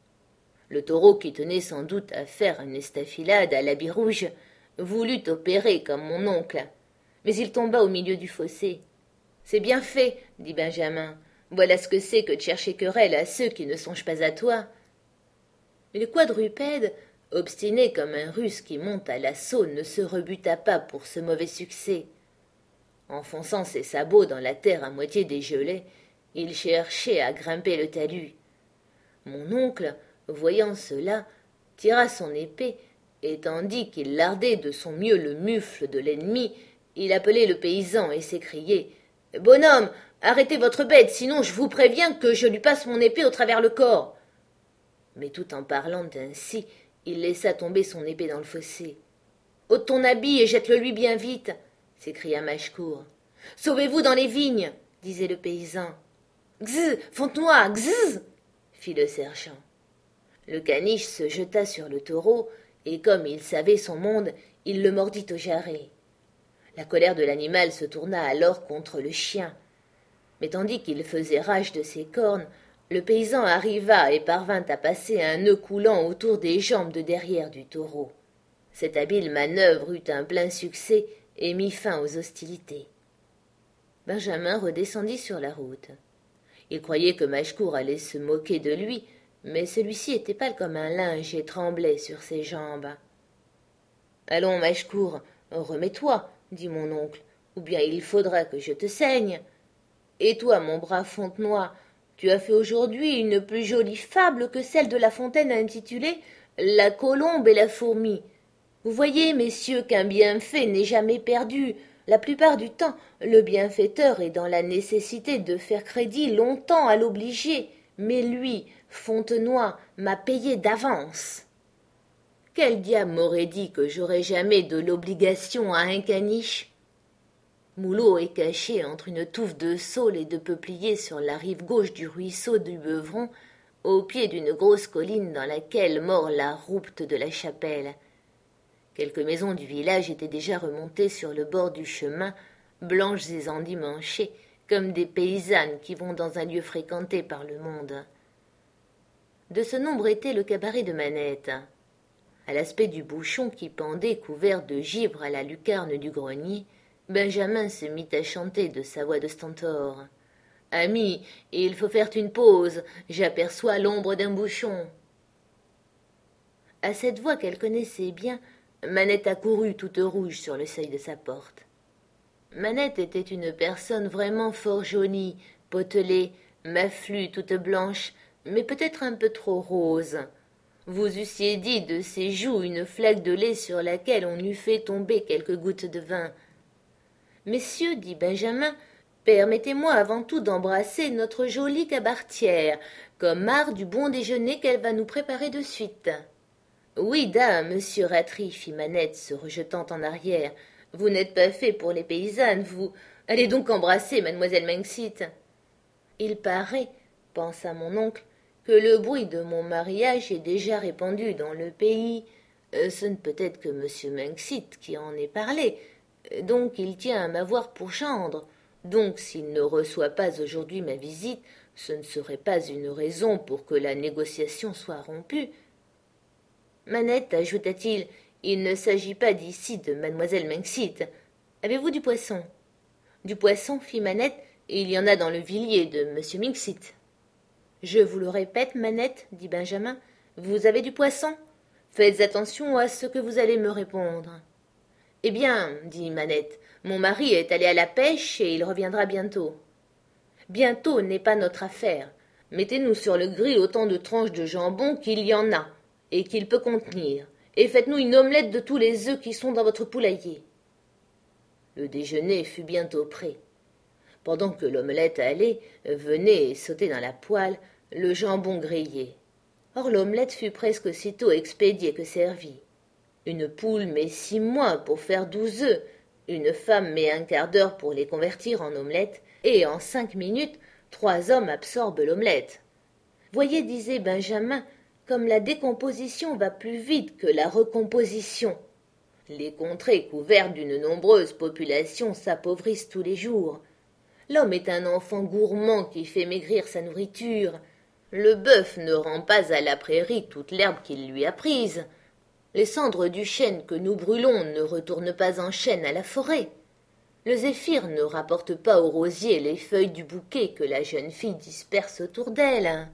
Le taureau, qui tenait sans doute à faire une estafilade à l'habit rouge, voulut opérer comme mon oncle, mais il tomba au milieu du fossé. « C'est bien fait, » dit Benjamin. « Voilà ce que c'est que de chercher querelle à ceux qui ne songent pas à toi. » Mais le quadrupède, obstiné comme un russe qui monte à l'assaut, ne se rebuta pas pour ce mauvais succès. Enfonçant ses sabots dans la terre à moitié dégelée, il cherchait à grimper le talus. Mon oncle, voyant cela, tira son épée, et tandis qu'il lardait de son mieux le mufle de l'ennemi, il appelait le paysan et s'écriait: « Bonhomme, arrêtez votre bête, sinon je vous préviens que je lui passe mon épée au travers le corps. » Mais tout en parlant ainsi, il laissa tomber son épée dans le fossé. « Ôte ton habit et jette-le lui bien vite !» s'écria Machcourt. « Sauvez-vous dans les vignes !» disait le paysan. « Gzz, Fontenoy, gzz !» fit le sergent. Le caniche se jeta sur le taureau, et comme il savait son monde, il le mordit au jarret. La colère de l'animal se tourna alors contre le chien. Mais tandis qu'il faisait rage de ses cornes, le paysan arriva et parvint à passer un nœud coulant autour des jambes de derrière du taureau. Cette habile manœuvre eut un plein succès et mit fin aux hostilités. Benjamin redescendit sur la route. Il croyait que Machcourt allait se moquer de lui, mais celui-ci était pâle comme un linge et tremblait sur ses jambes. « Allons, Machcourt, remets-toi, » dit mon oncle, « ou bien il faudra que je te saigne. Et toi, mon brave Fontenoy, tu as fait aujourd'hui une plus jolie fable que celle de La Fontaine intitulée « La colombe et la fourmi ». Vous voyez, messieurs, qu'un bienfait n'est jamais perdu. La plupart du temps, le bienfaiteur est dans la nécessité de faire crédit longtemps à l'obligé, mais lui, Fontenoy, m'a payé d'avance. Quel diable m'aurait dit que j'aurais jamais de l'obligation à un caniche? Moulot est caché entre une touffe de saules et de peupliers sur la rive gauche du ruisseau du Beuvron, au pied d'une grosse colline dans laquelle mord la roupte de la chapelle. Quelques maisons du village étaient déjà remontées sur le bord du chemin, blanches et endimanchées, comme des paysannes qui vont dans un lieu fréquenté par le monde. De ce nombre était le cabaret de Manette. À l'aspect du bouchon qui pendait couvert de givre à la lucarne du grenier, Benjamin se mit à chanter de sa voix de stentor. « Ami, il faut faire une pause, j'aperçois l'ombre d'un bouchon. » À cette voix qu'elle connaissait bien, Manette accourut toute rouge sur le seuil de sa porte. Manette était une personne vraiment fort jolie, potelée, maflue, toute blanche, mais peut-être un peu trop rose. Vous eussiez dit de ses joues une flaque de lait sur laquelle on eût fait tomber quelques gouttes de vin. « Messieurs, dit Benjamin, permettez-moi avant tout d'embrasser notre jolie cabaretière, comme marre du bon déjeuner qu'elle va nous préparer de suite. » Oui, dame, monsieur Rattray, fit Manette, se rejetant en arrière. Vous n'êtes pas fait pour les paysannes, vous. Allez donc embrasser mademoiselle Manxit. Il paraît, pensa mon oncle, que le bruit de mon mariage est déjà répandu dans le pays. Euh, ce ne peut être que monsieur Manxit qui en ait parlé. Donc il tient à m'avoir pour gendre. Donc s'il ne reçoit pas aujourd'hui ma visite, ce ne serait pas une raison pour que la négociation soit rompue. Manette, ajouta-t-il, il ne s'agit pas d'ici de mademoiselle Manxit. Avez-vous du poisson? Du poisson, fit Manette, et il y en a dans le villiers de monsieur Minxit. Je vous le répète, Manette, dit Benjamin, vous avez du poisson? Faites attention à ce que vous allez me répondre. Eh bien, dit Manette, mon mari est allé à la pêche et il reviendra bientôt. Bientôt n'est pas notre affaire. Mettez-nous sur le grill autant de tranches de jambon qu'il y en a, et qu'il peut contenir, et faites-nous une omelette de tous les œufs qui sont dans votre poulailler. Le déjeuner fut bientôt prêt. Pendant que l'omelette allait, venait et sautait dans la poêle, le jambon grillé. Or l'omelette fut presque aussitôt expédiée que servie. Une poule met six mois pour faire douze œufs, une femme met un quart d'heure pour les convertir en omelette, et en cinq minutes, trois hommes absorbent l'omelette. Voyez, disait Benjamin, comme la décomposition va plus vite que la recomposition. Les contrées couvertes d'une nombreuse population s'appauvrissent tous les jours. L'homme est un enfant gourmand qui fait maigrir sa nourriture. Le bœuf ne rend pas à la prairie toute l'herbe qu'il lui a prise. Les cendres du chêne que nous brûlons ne retournent pas en chêne à la forêt. Le zéphyr ne rapporte pas au rosier les feuilles du bouquet que la jeune fille disperse autour d'elle.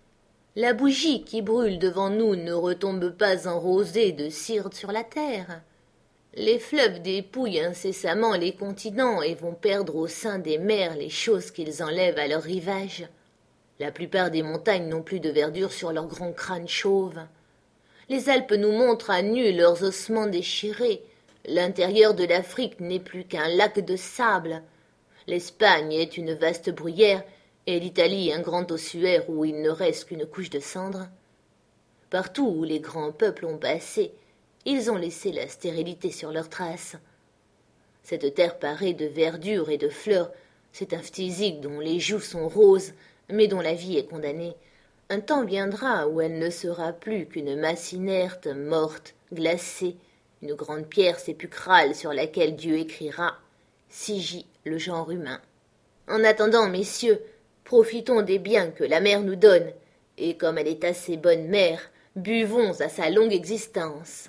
La bougie qui brûle devant nous ne retombe pas en rosée de cire sur la terre. Les fleuves dépouillent incessamment les continents et vont perdre au sein des mers les choses qu'ils enlèvent à leur rivage. La plupart des montagnes n'ont plus de verdure sur leurs grands crânes chauves. Les Alpes nous montrent à nu leurs ossements déchirés. L'intérieur de l'Afrique n'est plus qu'un lac de sable. L'Espagne est une vaste bruyère et l'Italie un grand ossuaire où il ne reste qu'une couche de cendres. Partout où les grands peuples ont passé, ils ont laissé la stérilité sur leurs traces. Cette terre parée de verdure et de fleurs, c'est un phtisique dont les joues sont roses, mais dont la vie est condamnée. Un temps viendra où elle ne sera plus qu'une masse inerte, morte, glacée, une grande pierre sépulcrale sur laquelle Dieu écrira « Sigit le genre humain ». En attendant, messieurs, profitons des biens que la mer nous donne, et comme elle est assez bonne mère, buvons à sa longue existence.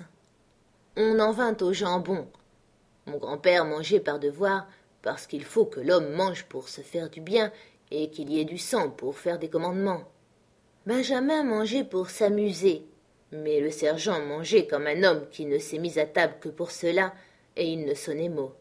On en vint au jambon. Mon grand-père mangeait par devoir, parce qu'il faut que l'homme mange pour se faire du bien, et qu'il y ait du sang pour faire des commandements. Benjamin mangeait pour s'amuser, mais le sergent mangeait comme un homme qui ne s'est mis à table que pour cela, et il ne sonnait mot.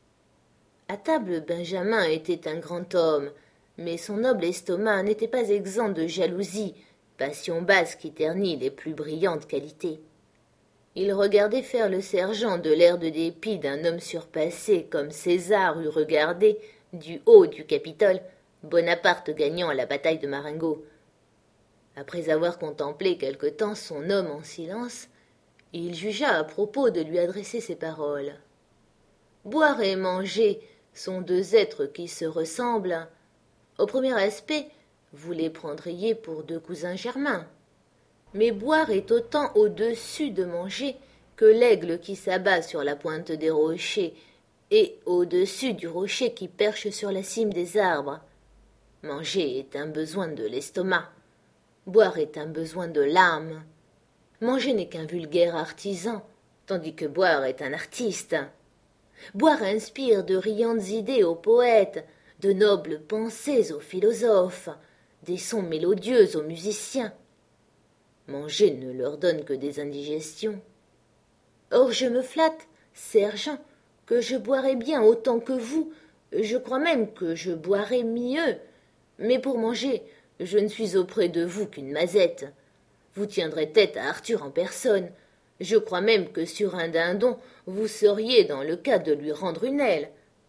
À table, Benjamin était un grand homme, mais son noble estomac n'était pas exempt de jalousie, passion basse qui ternit les plus brillantes qualités. Il regardait faire le sergent de l'air de dépit d'un homme surpassé comme César eût regardé, du haut du Capitole, Bonaparte gagnant la bataille de Marengo. Après avoir contemplé quelque temps son homme en silence, il jugea à propos de lui adresser ces paroles. Boire et manger sont deux êtres qui se ressemblent. Au premier aspect, vous les prendriez pour deux cousins germains. Mais boire est autant au-dessus de manger que l'aigle qui s'abat sur la pointe des rochers et au-dessus du rocher qui perche sur la cime des arbres. Manger est un besoin de l'estomac. Boire est un besoin de l'âme. Manger n'est qu'un vulgaire artisan, tandis que boire est un artiste. Boire inspire de riantes idées aux poètes, de nobles pensées aux philosophes, des sons mélodieux aux musiciens. Manger ne leur donne que des indigestions. Or je me flatte, sergent, que je boirai bien autant que vous, je crois même que je boirai mieux, mais pour manger, je ne suis auprès de vous qu'une mazette. Vous tiendrez tête à Arthur en personne. Je crois même que sur un dindon, vous seriez dans le cas de lui rendre une aile.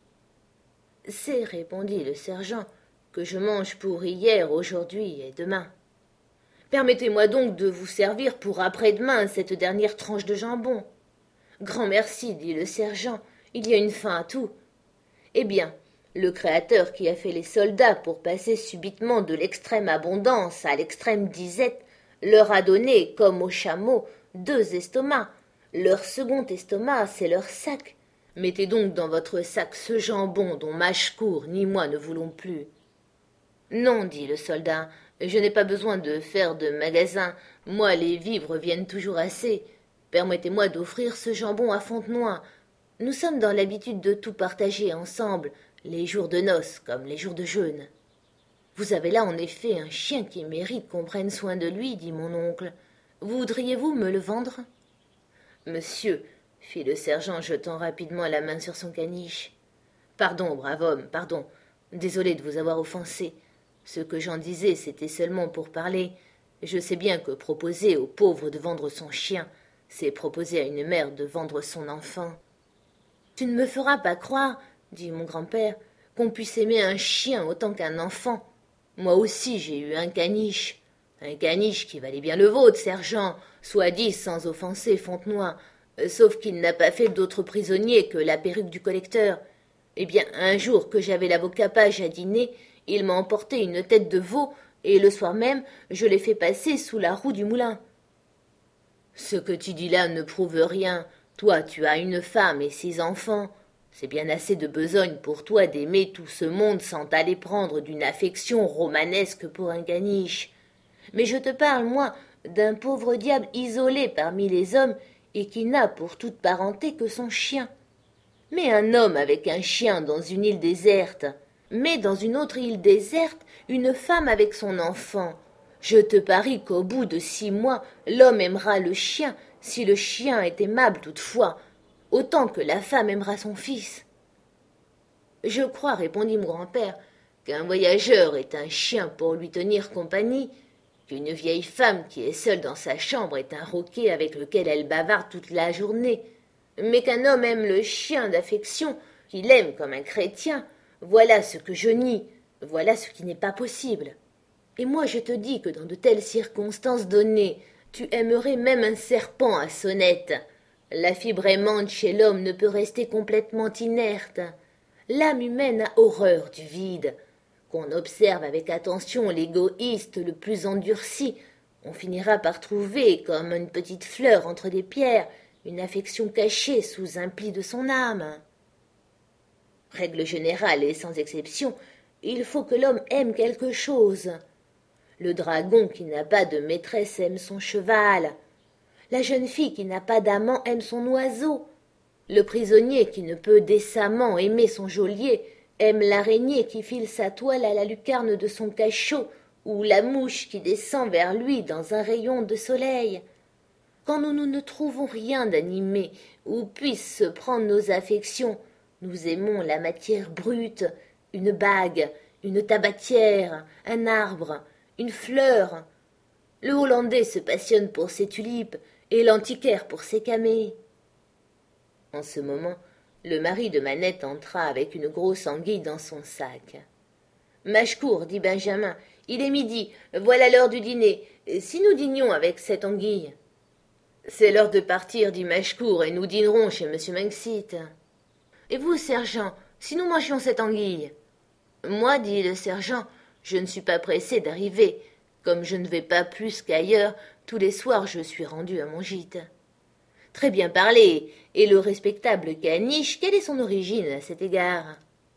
C'est, répondit le sergent, que je mange pour hier, aujourd'hui et demain. Permettez-moi donc de vous servir pour après-demain cette dernière tranche de jambon. Grand merci, dit le sergent, il y a une fin à tout. Eh bien, le Créateur qui a fait les soldats pour passer subitement de l'extrême abondance à l'extrême disette leur a donné, comme aux chameaux, deux estomacs. Leur second estomac, c'est leur sac. Mettez donc dans votre sac ce jambon dont Machcourt ni moi ne voulons plus. Non, dit le soldat, je n'ai pas besoin de faire de magasin. Moi, les vivres viennent toujours assez. Permettez-moi d'offrir ce jambon à Fontenoy. Nous sommes dans l'habitude de tout partager ensemble, les jours de noces comme les jours de jeûne. Vous avez là en effet un chien qui mérite qu'on prenne soin de lui, dit mon oncle. Voudriez-vous me le vendre? Monsieur, fit le sergent, jetant rapidement la main sur son caniche. Pardon, brave homme, pardon. Désolé de vous avoir offensé. Ce que j'en disais, c'était seulement pour parler. Je sais bien que proposer au pauvre de vendre son chien, c'est proposer à une mère de vendre son enfant. Tu ne me feras pas croire, dit mon grand-père, qu'on puisse aimer un chien autant qu'un enfant. Moi aussi j'ai eu un caniche. Un caniche qui valait bien le vôtre, sergent, soit dit sans offenser Fontenoy, sauf qu'il n'a pas fait d'autre prisonnier que la perruque du collecteur. Eh bien, un jour que j'avais l'avocat Page à dîner, il m'a emporté une tête de veau, et le soir même, je l'ai fait passer sous la roue du moulin. Ce que tu dis là ne prouve rien. Toi, tu as une femme et six enfants. C'est bien assez de besogne pour toi d'aimer tout ce monde sans t'aller prendre d'une affection romanesque pour un caniche. Mais je te parle, moi, d'un pauvre diable isolé parmi les hommes et qui n'a pour toute parenté que son chien. Mais un homme avec un chien dans une île déserte, mais dans une autre île déserte, une femme avec son enfant. Je te parie qu'au bout de six mois, l'homme aimera le chien, si le chien est aimable toutefois, autant que la femme aimera son fils. Je crois, répondit mon grand-père, qu'un voyageur est un chien pour lui tenir compagnie, qu'une vieille femme qui est seule dans sa chambre est un roquet avec lequel elle bavarde toute la journée, mais qu'un homme aime le chien d'affection, qu'il aime comme un chrétien, voilà ce que je nie, voilà ce qui n'est pas possible. Et moi je te dis que dans de telles circonstances données, tu aimerais même un serpent à sonnette. La fibre aimante chez l'homme ne peut rester complètement inerte. L'âme humaine a horreur du vide. Qu'on observe avec attention l'égoïste le plus endurci, on finira par trouver, comme une petite fleur entre des pierres, une affection cachée sous un pli de son âme. Règle générale et sans exception, il faut que l'homme aime quelque chose. Le dragon qui n'a pas de maîtresse aime son cheval. La jeune fille qui n'a pas d'amant aime son oiseau. Le prisonnier qui ne peut décemment aimer son geôlier aime l'araignée qui file sa toile à la lucarne de son cachot, ou la mouche qui descend vers lui dans un rayon de soleil. Quand nous, nous ne trouvons rien d'animé où puissent se prendre nos affections, nous aimons la matière brute, une bague, une tabatière, un arbre, une fleur. Le Hollandais se passionne pour ses tulipes et l'antiquaire pour ses camées. En ce moment, le mari de Manette entra avec une grosse anguille dans son sac. « Machcourt, dit Benjamin, il est midi, voilà l'heure du dîner. Si nous dînions avec cette anguille ?»« C'est l'heure de partir, dit Machcourt, et nous dînerons chez monsieur Manxit. »« Et vous, sergent, si nous mangions cette anguille ?»« Moi, dit le sergent, je ne suis pas pressé d'arriver. Comme je ne vais pas plus qu'ailleurs, tous les soirs je suis rendu à mon gîte. » « Très bien parlé. Et le respectable caniche, quelle est son origine à cet égard ?»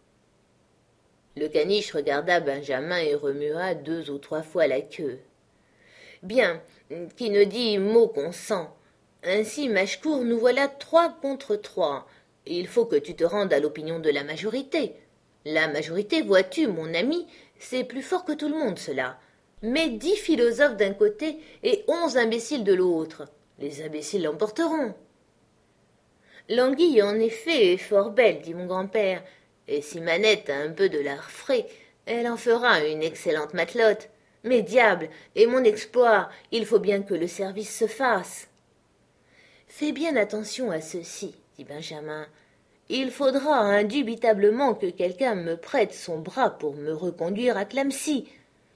Le caniche regarda Benjamin et remua deux ou trois fois la queue. « Bien, qui ne dit mot consent. Ainsi, Machcourt, nous voilà trois contre trois. Il faut que tu te rendes à l'opinion de la majorité. La majorité, vois-tu, mon ami, c'est plus fort que tout le monde, cela. Mais dix philosophes d'un côté et onze imbéciles de l'autre. Les imbéciles l'emporteront. » L'anguille, en effet, est fort belle, dit mon grand-père, et si Manette a un peu de lard frais, elle en fera une excellente matelote. Mais diable, et mon exploit, il faut bien que le service se fasse. Fais bien attention à ceci, dit Benjamin. Il faudra indubitablement que quelqu'un me prête son bras pour me reconduire à Clamecy.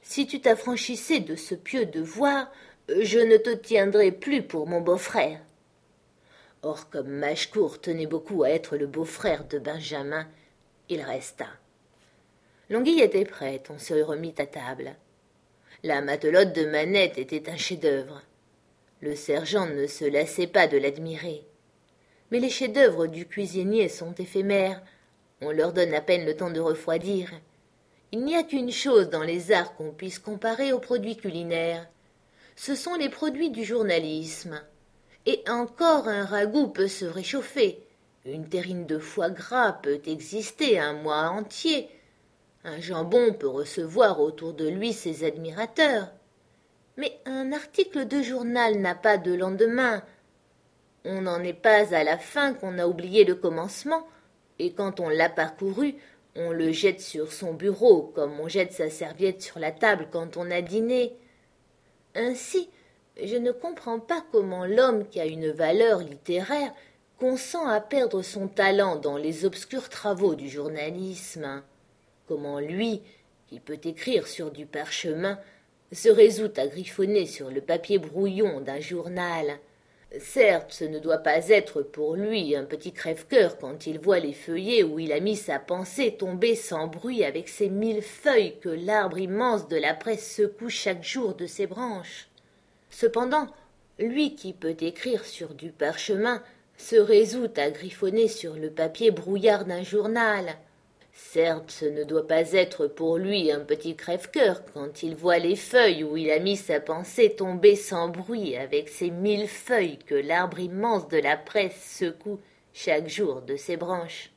si tu t'affranchissais de ce pieux devoir, je ne te tiendrais plus pour mon beau-frère. » Or, comme Machcourt tenait beaucoup à être le beau-frère de Benjamin, il resta. L'anguille était prête, on se remit à table. La matelote de Manette était un chef-d'œuvre. Le sergent ne se lassait pas de l'admirer. Mais les chefs-d'œuvre du cuisinier sont éphémères. On leur donne à peine le temps de refroidir. Il n'y a qu'une chose dans les arts qu'on puisse comparer aux produits culinaires. Ce sont les produits du journalisme. Et encore un ragoût peut se réchauffer. Une terrine de foie gras peut exister un mois entier. Un jambon peut recevoir autour de lui ses admirateurs. Mais un article de journal n'a pas de lendemain. On n'en est pas à la fin qu'on a oublié le commencement, et quand on l'a parcouru, on le jette sur son bureau comme on jette sa serviette sur la table quand on a dîné. Ainsi, je ne comprends pas comment l'homme qui a une valeur littéraire consent à perdre son talent dans les obscurs travaux du journalisme. Comment lui, qui peut écrire sur du parchemin, se résout à griffonner sur le papier brouillon d'un journal. Certes, ce ne doit pas être pour lui un petit crève-cœur quand il voit les feuillets où il a mis sa pensée tomber sans bruit avec ses mille feuilles que l'arbre immense de la presse secoue chaque jour de ses branches. Cependant, lui qui peut écrire sur du parchemin se résout à griffonner sur le papier brouillard d'un journal. Certes, ce ne doit pas être pour lui un petit crève-cœur quand il voit les feuilles où il a mis sa pensée tomber sans bruit avec ces mille feuilles que l'arbre immense de la presse secoue chaque jour de ses branches.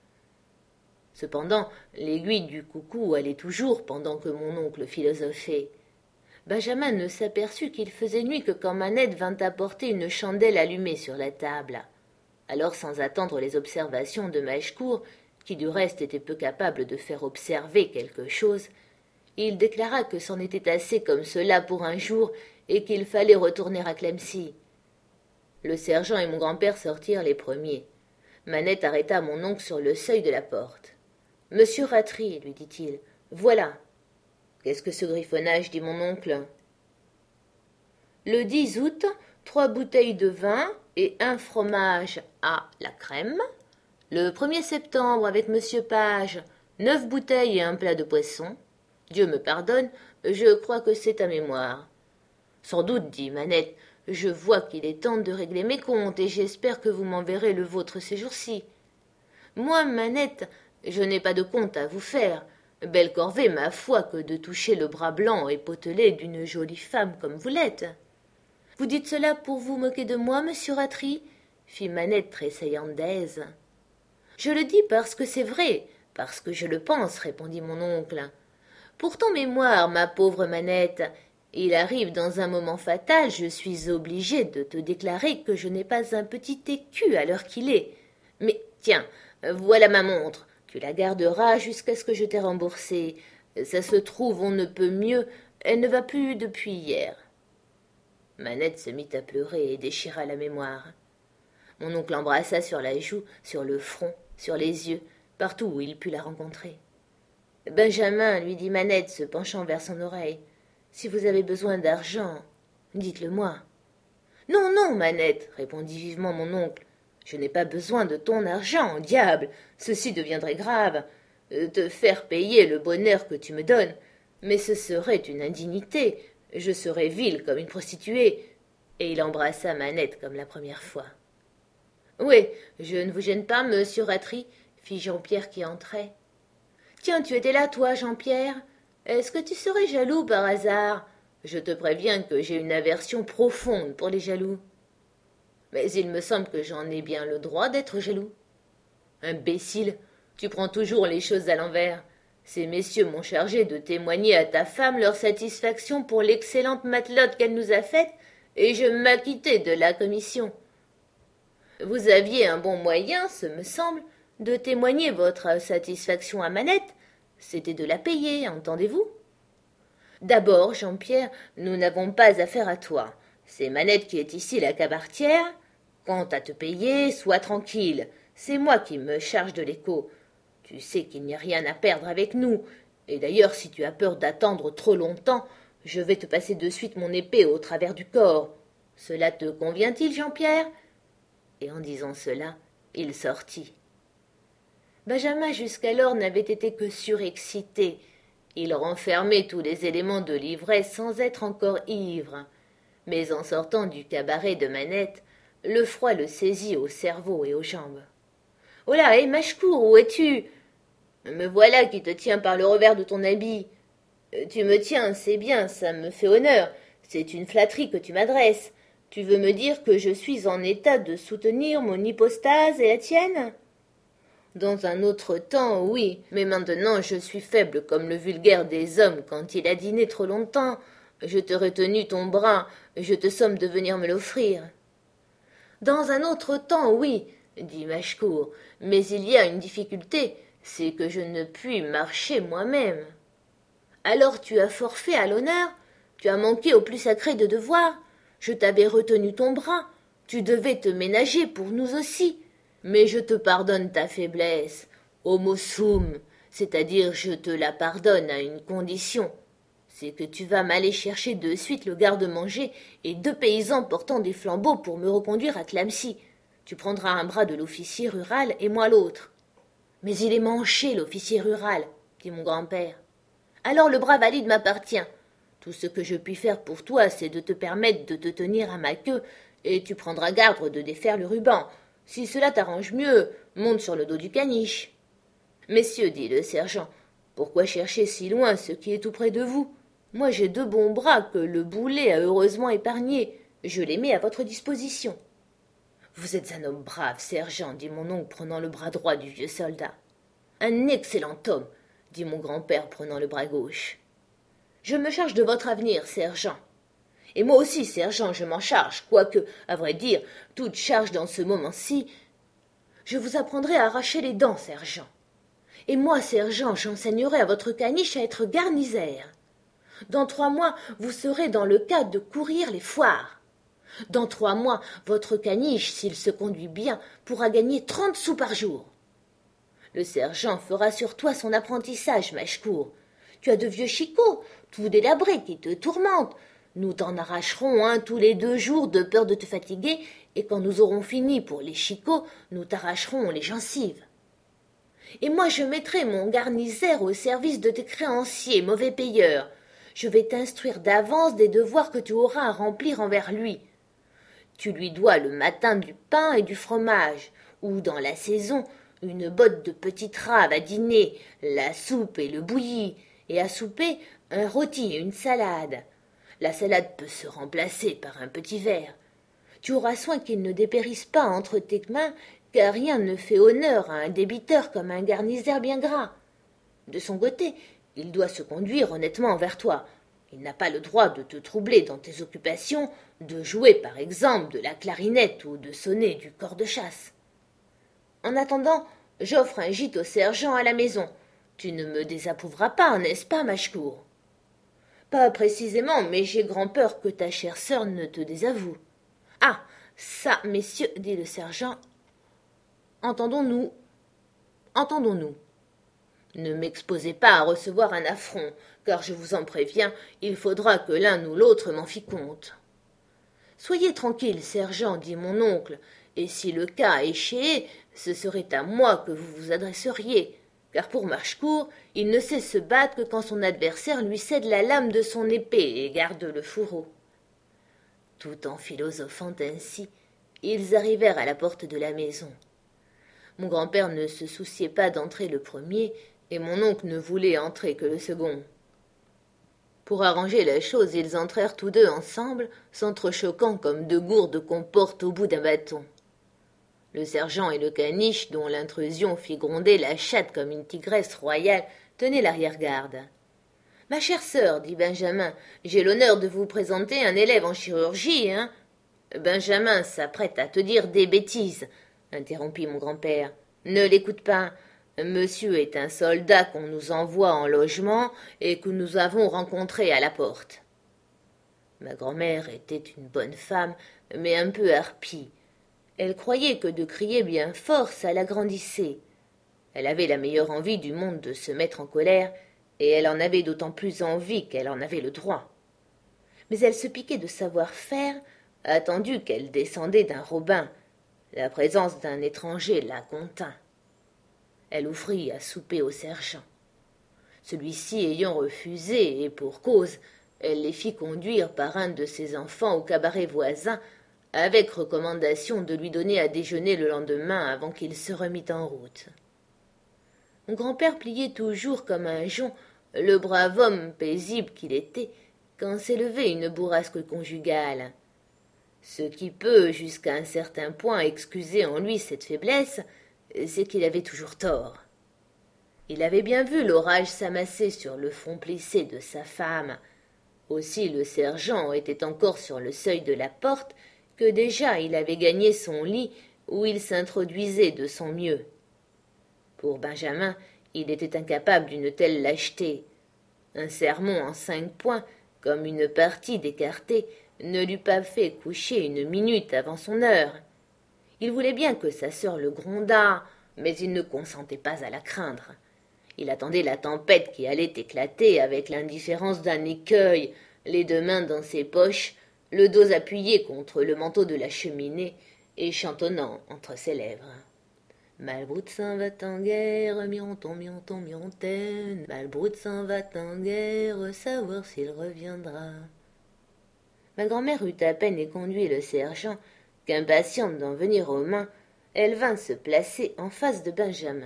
Cependant, l'aiguille du coucou allait toujours pendant que mon oncle philosophait. Benjamin ne s'aperçut qu'il faisait nuit que quand Manette vint apporter une chandelle allumée sur la table. Alors, sans attendre les observations de Machcourt, qui du reste était peu capable de faire observer quelque chose, il déclara que c'en était assez comme cela pour un jour et qu'il fallait retourner à Clemcy. Le sergent et mon grand-père sortirent les premiers. Manette arrêta mon oncle sur le seuil de la porte. « Monsieur Rattray, lui dit-il, voilà. »« Qu'est-ce que ce griffonnage ?» dit mon oncle. « Le dix août, trois bouteilles de vin et un fromage à la crème. Le premier septembre, avec Monsieur Page, neuf bouteilles et un plat de poisson. Dieu me pardonne, je crois que c'est à mémoire. »« Sans doute, dit Manette, je vois qu'il est temps de régler mes comptes, et j'espère que vous m'enverrez le vôtre ces jours-ci. Moi, Manette, je n'ai pas de compte à vous faire. Belle corvée, ma foi, que de toucher le bras blanc et potelé d'une jolie femme comme vous l'êtes. »« Vous dites cela pour vous moquer de moi, monsieur Rattray ?» fit Manette tressaillant d'aise. « Je le dis parce que c'est vrai, parce que je le pense, répondit mon oncle. Pour ton mémoire, ma pauvre Manette, il arrive dans un moment fatal, je suis obligé de te déclarer que je n'ai pas un petit écu à l'heure qu'il est. Mais tiens, voilà ma montre, tu la garderas jusqu'à ce que je t'ai remboursé. Ça se trouve, on ne peut mieux, elle ne va plus depuis hier. » Manette se mit à pleurer et déchira la mémoire. Mon oncle embrassa sur la joue, sur le front, sur les yeux, partout où il put la rencontrer. « Benjamin, lui dit Manette, se penchant vers son oreille, si vous avez besoin d'argent, dites-le-moi. »« Non, non, Manette, répondit vivement mon oncle, je n'ai pas besoin de ton argent, diable, ceci deviendrait grave. Euh, te faire payer le bonheur que tu me donnes, mais ce serait une indignité, je serais vil comme une prostituée. » Et il embrassa Manette comme la première fois. « Oui, je ne vous gêne pas, monsieur Rattray, fit Jean-Pierre qui entrait. « Tiens, tu étais là, toi, Jean-Pierre. Est-ce que tu serais jaloux par hasard? Je te préviens que j'ai une aversion profonde pour les jaloux. Mais il me semble que j'en ai bien le droit d'être jaloux. Imbécile, tu prends toujours les choses à l'envers. Ces messieurs m'ont chargé de témoigner à ta femme leur satisfaction pour l'excellente matelote qu'elle nous a faite, et je m'acquittai de la commission. Vous aviez un bon moyen, ce me semble, de témoigner votre satisfaction à Manette, c'était de la payer, entendez-vous? D'abord, Jean-Pierre, nous n'avons pas affaire à toi. C'est Manette qui est ici la cabaretière. Quant à te payer, sois tranquille, c'est moi qui me charge de l'écho. Tu sais qu'il n'y a rien à perdre avec nous, Et d'ailleurs, si tu as peur d'attendre trop longtemps, je vais te passer de suite mon épée au travers du corps. Cela te convient-il, Jean-Pierre » Et en disant cela, il sortit. Benjamin jusqu'alors n'avait été que surexcité. Il renfermait tous les éléments de l'ivresse sans être encore ivre. Mais en sortant du cabaret de Manette, le froid le saisit au cerveau et aux jambes. « Oh là, hé, Machcourt, où es-tu ?»« Me voilà qui te tiens par le revers de ton habit. Tu me tiens, c'est bien, ça me fait honneur. C'est une flatterie que tu m'adresses. Tu veux me dire que je suis en état de soutenir mon hypostase et la tienne ? Dans un autre temps, oui, mais maintenant je suis faible comme le vulgaire des hommes quand il a dîné trop longtemps. Je t'aurais tenu ton bras, je te somme de venir me l'offrir. Dans un autre temps, oui, dit Machcourt, mais il y a une difficulté, c'est que je ne puis marcher moi-même. Alors tu as forfait à l'honneur, tu as manqué au plus sacré de devoirs, je t'avais retenu ton bras, tu devais te ménager pour nous aussi. Mais je te pardonne ta faiblesse, homo sum, c'est-à-dire je te la pardonne à une condition. C'est que tu vas m'aller chercher de suite le garde-manger et deux paysans portant des flambeaux pour me reconduire à Tlamsi. Tu prendras un bras de l'officier rural et moi l'autre. Mais il est manché, l'officier rural, dit mon grand-père. Alors le bras valide m'appartient. Tout ce que je puis faire pour toi, c'est de te permettre de te tenir à ma queue, et tu prendras garde de défaire le ruban. Si cela t'arrange mieux, monte sur le dos du caniche. Messieurs, dit le sergent, pourquoi chercher si loin ce qui est tout près de vous? Moi j'ai deux bons bras que le boulet a heureusement épargnés. Je les mets à votre disposition. Vous êtes un homme brave, sergent, dit mon oncle prenant le bras droit du vieux soldat. Un excellent homme, dit mon grand-père prenant le bras gauche. Je me charge de votre avenir, sergent. Et moi aussi, sergent, je m'en charge, quoique, à vrai dire, toute charge dans ce moment-ci. Je vous apprendrai à arracher les dents, sergent. Et moi, sergent, j'enseignerai à votre caniche à être garnisaire. Dans trois mois, vous serez dans le cas de courir les foires. Dans trois mois, votre caniche, s'il se conduit bien, pourra gagner trente sous par jour. Le sergent fera sur toi son apprentissage, Machcourt. Tu as de vieux chicots, tout délabrés, qui te tourmentent. Nous t'en arracherons un tous les deux jours de peur de te fatiguer, et quand nous aurons fini pour les chicots, nous t'arracherons les gencives. Et moi je mettrai mon garnisaire au service de tes créanciers, mauvais payeurs. Je vais t'instruire d'avance des devoirs que tu auras à remplir envers lui. Tu lui dois le matin du pain et du fromage, ou dans la saison, une botte de petites raves à dîner, la soupe et le bouilli, et à souper, un rôti et une salade. La salade peut se remplacer par un petit verre. Tu auras soin qu'il ne dépérisse pas entre tes mains, car rien ne fait honneur à un débiteur comme un garnisaire bien gras. De son côté, il doit se conduire honnêtement envers toi. Il n'a pas le droit de te troubler dans tes occupations, de jouer par exemple de la clarinette ou de sonner du cor de chasse. En attendant, j'offre un gîte au sergent à la maison. Tu ne me désapprouveras pas, n'est-ce pas, Machcourt? Pas précisément, mais j'ai grand-peur que ta chère sœur ne te désavoue. Ah, ça, messieurs, dit le sergent, entendons-nous, entendons-nous. Ne m'exposez pas à recevoir un affront, car je vous en préviens, il faudra que l'un ou l'autre m'en fît compte. Soyez tranquille, sergent, dit mon oncle, et si le cas échéait, ce serait à moi que vous vous adresseriez, car pour Machcourt, il ne sait se battre que quand son adversaire lui cède la lame de son épée et garde le fourreau. Tout en philosophant ainsi, ils arrivèrent à la porte de la maison. Mon grand-père ne se souciait pas d'entrer le premier, et mon oncle ne voulait entrer que le second. Pour arranger la chose, ils entrèrent tous deux ensemble, s'entrechoquant comme deux gourdes qu'on porte au bout d'un bâton. Le sergent et le caniche, dont l'intrusion fit gronder la chatte comme une tigresse royale, tenaient l'arrière-garde. « Ma chère sœur, dit Benjamin, j'ai l'honneur de vous présenter un élève en chirurgie, hein ?» Benjamin s'apprête à te dire des bêtises, interrompit mon grand-père. « Ne l'écoute pas. Monsieur est un soldat qu'on nous envoie en logement et que nous avons rencontré à la porte. » Ma grand-mère était une bonne femme, mais un peu harpie. Elle croyait que de crier bien fort, ça l'agrandissait. Elle avait la meilleure envie du monde de se mettre en colère, et elle en avait d'autant plus envie qu'elle en avait le droit. Mais elle se piquait de savoir-faire, attendu qu'elle descendait d'un robin. La présence d'un étranger la contint. Elle offrit à souper au sergent. Celui-ci ayant refusé, et pour cause, elle les fit conduire par un de ses enfants au cabaret voisin, avec recommandation de lui donner à déjeuner le lendemain avant qu'il se remît en route. Mon grand-père pliait toujours comme un jonc, le brave homme paisible qu'il était, quand s'élevait une bourrasque conjugale. Ce qui peut, jusqu'à un certain point, excuser en lui cette faiblesse, c'est qu'il avait toujours tort. Il avait bien vu l'orage s'amasser sur le front plissé de sa femme. Aussi le sergent était encore sur le seuil de la porte que déjà il avait gagné son lit où il s'introduisait de son mieux. Pour Benjamin, il était incapable d'une telle lâcheté. Un sermon en cinq points, comme une partie d'écarté, ne l'eût pas fait coucher une minute avant son heure. Il voulait bien que sa sœur le grondât, mais il ne consentait pas à la craindre. Il attendait la tempête qui allait éclater avec l'indifférence d'un écueil, les deux mains dans ses poches, le dos appuyé contre le manteau de la cheminée et chantonnant entre ses lèvres. Malbroute s'en va en guerre, mironton, mironton, mirontaine. Malbroute s'en va en guerre, savoir s'il reviendra. Ma grand-mère eut à peine éconduit le sergent qu'impatiente d'en venir aux mains, elle vint se placer en face de Benjamin.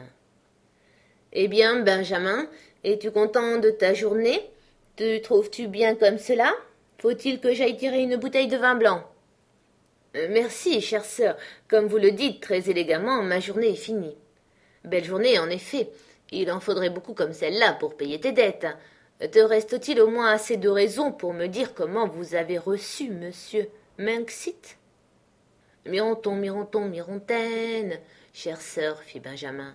« Eh bien, Benjamin, es-tu content de ta journée? Te trouves-tu bien comme cela? Faut-il que j'aille tirer une bouteille de vin blanc ?»« euh, Merci, chère sœur. Comme vous le dites très élégamment, ma journée est finie. »« Belle journée, en effet. Il en faudrait beaucoup comme celle-là pour payer tes dettes. Te reste-t-il au moins assez de raison pour me dire comment vous avez reçu monsieur Minxit ?»« Mironton, mironton, mirontaine, chère sœur, fit Benjamin. »«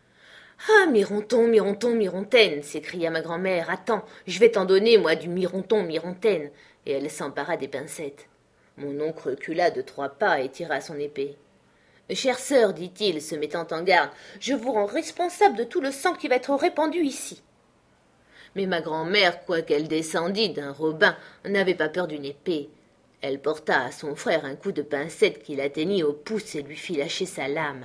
Ah, mironton, mironton, mirontaine, s'écria ma grand-mère. Attends, je vais t'en donner, moi, du mironton, mirontaine. Et elle s'empara des pincettes. Mon oncle recula de trois pas et tira son épée. Chère sœur, dit-il, se mettant en garde, je vous rends responsable de tout le sang qui va être répandu ici. Mais ma grand-mère, quoiqu'elle descendît d'un robin, n'avait pas peur d'une épée. Elle porta à son frère un coup de pincette qui l'atteignit au pouce et lui fit lâcher sa lame.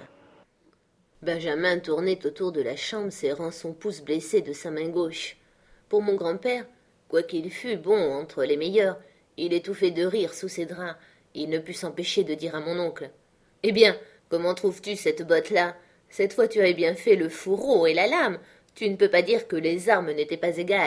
Benjamin tournait autour de la chambre, serrant son pouce blessé de sa main gauche. Pour mon grand-père, quoiqu'il fût bon entre les meilleurs, il étouffait de rire sous ses draps. Il ne put s'empêcher de dire à mon oncle « Eh bien, comment trouves-tu cette botte-là? Cette fois tu avais bien fait le fourreau et la lame. Tu ne peux pas dire que les armes n'étaient pas égales. »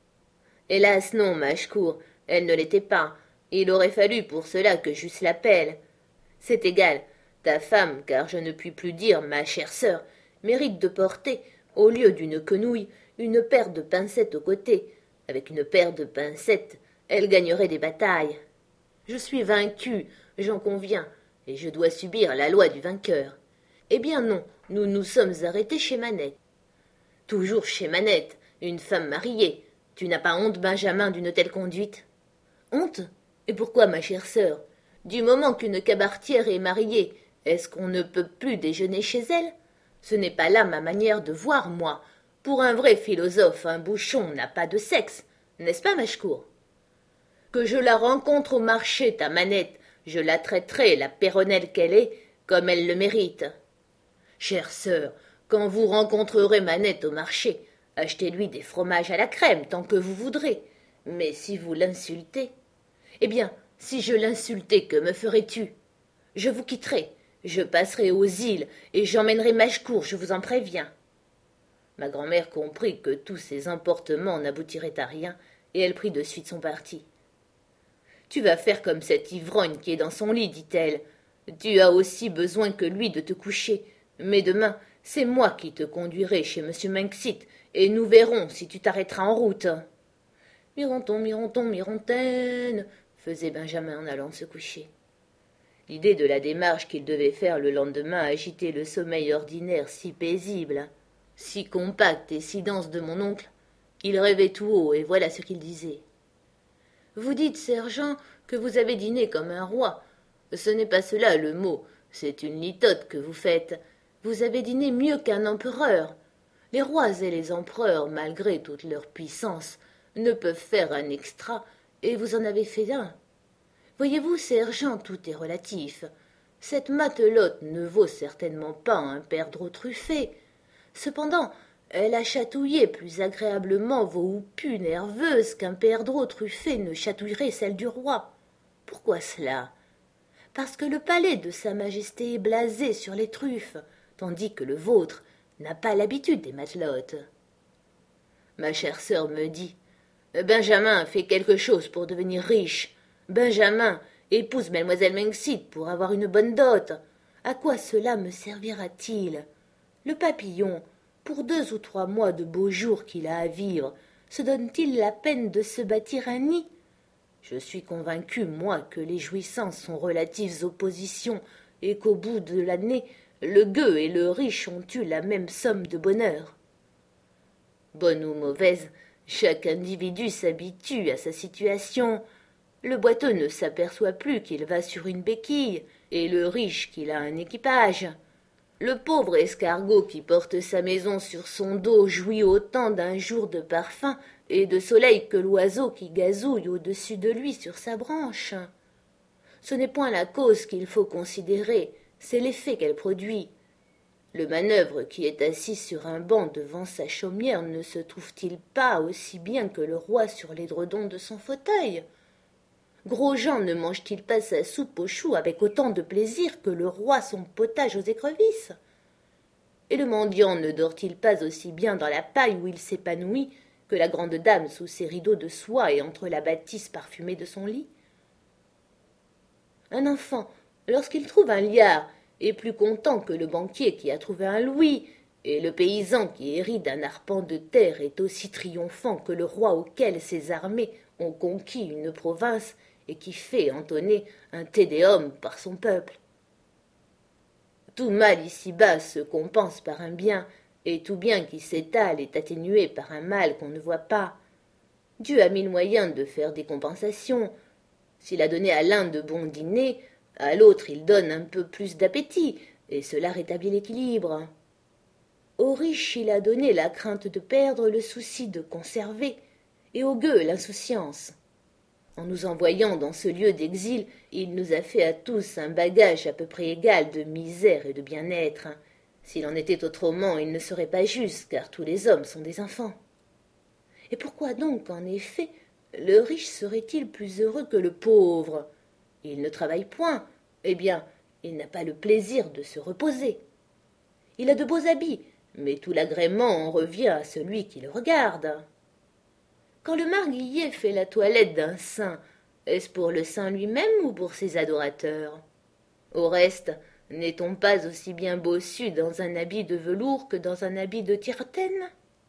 Hélas non, Machcourt, elles ne l'étaient pas. Il aurait fallu pour cela que j'eusse la pelle. C'est égal. Ta femme, car je ne puis plus dire ma chère sœur, mérite de porter, au lieu d'une quenouille, une paire de pincettes au côté. Avec une paire de pincettes, elle gagnerait des batailles. Je suis vaincu, j'en conviens, et je dois subir la loi du vainqueur. Eh bien non, nous nous sommes arrêtés chez Manette. Toujours chez Manette, une femme mariée. Tu n'as pas honte, Benjamin, d'une telle conduite? Honte? Et pourquoi, ma chère sœur? Du moment qu'une cabaretière est mariée, est-ce qu'on ne peut plus déjeuner chez elle? Ce n'est pas là ma manière de voir, moi. Pour un vrai philosophe, un bouchon n'a pas de sexe, n'est-ce pas, Machcourt? Que je la rencontre au marché, ta Manette, je la traiterai, la péronnelle qu'elle est, comme elle le mérite. Chère sœur, quand vous rencontrerez Manette au marché, achetez-lui des fromages à la crème tant que vous voudrez. Mais si vous l'insultez... Eh bien, si je l'insultais, que me ferais-tu? Je vous quitterai, je passerai aux îles, et j'emmènerai Machcourt, je vous en préviens. Ma grand-mère comprit que tous ces emportements n'aboutiraient à rien, et elle prit de suite son parti. Tu vas faire comme cet ivrogne qui est dans son lit, dit-elle. Tu as aussi besoin que lui de te coucher, mais demain, c'est moi qui te conduirai chez monsieur Minxit, et nous verrons si tu t'arrêteras en route. Mironton, mironton, mirontaine, faisait Benjamin en allant se coucher. L'idée de la démarche qu'il devait faire le lendemain agitait le sommeil ordinaire si paisible, si compact et si dense de mon oncle. Il rêvait tout haut, et voilà ce qu'il disait. « Vous dites, sergent, que vous avez dîné comme un roi. Ce n'est pas cela le mot, c'est une litote que vous faites. Vous avez dîné mieux qu'un empereur. Les rois et les empereurs, malgré toute leur puissance, ne peuvent faire un extra, et vous en avez fait un. Voyez-vous, sergent, tout est relatif. Cette matelote ne vaut certainement pas un perdreau truffé. Cependant, elle a chatouillé plus agréablement vos houppus nerveuses qu'un perdreau truffé ne chatouillerait celle du roi. Pourquoi cela? Parce que le palais de sa majesté est blasé sur les truffes, tandis que le vôtre n'a pas l'habitude des matelotes. Ma chère sœur me dit « Benjamin fait quelque chose pour devenir riche. Benjamin épouse mademoiselle Mengsit pour avoir une bonne dot. À quoi cela me servira-t-il? Le papillon, pour deux ou trois mois de beaux jours qu'il a à vivre, se donne-t-il la peine de se bâtir un nid? Je suis convaincu, moi, que les jouissances sont relatives aux positions et qu'au bout de l'année, le gueux et le riche ont eu la même somme de bonheur. Bonne ou mauvaise, chaque individu s'habitue à sa situation. Le boiteux ne s'aperçoit plus qu'il va sur une béquille, et le riche qu'il a un équipage. Le pauvre escargot qui porte sa maison sur son dos jouit autant d'un jour de parfum et de soleil que l'oiseau qui gazouille au-dessus de lui sur sa branche. Ce n'est point la cause qu'il faut considérer, c'est l'effet qu'elle produit. Le manœuvre qui est assis sur un banc devant sa chaumière ne se trouve-t-il pas aussi bien que le roi sur l'édredon de son fauteuil? Gros-Jean ne mange-t-il pas sa soupe aux choux avec autant de plaisir que le roi son potage aux écrevisses? Et le mendiant ne dort-il pas aussi bien dans la paille où il s'épanouit que la grande dame sous ses rideaux de soie et entre la bâtisse parfumée de son lit? Un enfant, lorsqu'il trouve un liard, est plus content que le banquier qui a trouvé un louis, et le paysan qui hérite d'un arpent de terre est aussi triomphant que le roi auquel ses armées ont conquis une province et qui fait entonner un Te Deum par son peuple. Tout mal ici-bas se compense par un bien, et tout bien qui s'étale est atténué par un mal qu'on ne voit pas. Dieu a mille moyens de faire des compensations. S'il a donné à l'un de bons dîners, à l'autre il donne un peu plus d'appétit, et cela rétablit l'équilibre. Aux riches il a donné la crainte de perdre, le souci de conserver, et aux gueux l'insouciance. En nous envoyant dans ce lieu d'exil, il nous a fait à tous un bagage à peu près égal de misère et de bien-être. S'il en était autrement, il ne serait pas juste, car tous les hommes sont des enfants. Et pourquoi donc, en effet, le riche serait-il plus heureux que le pauvre? Il ne travaille point, eh bien, il n'a pas le plaisir de se reposer. Il a de beaux habits, mais tout l'agrément en revient à celui qui le regarde. Quand le marguillier fait la toilette d'un saint, est-ce pour le saint lui-même ou pour ses adorateurs? Au reste, n'est-on pas aussi bien bossu dans un habit de velours que dans un habit de tiretaine?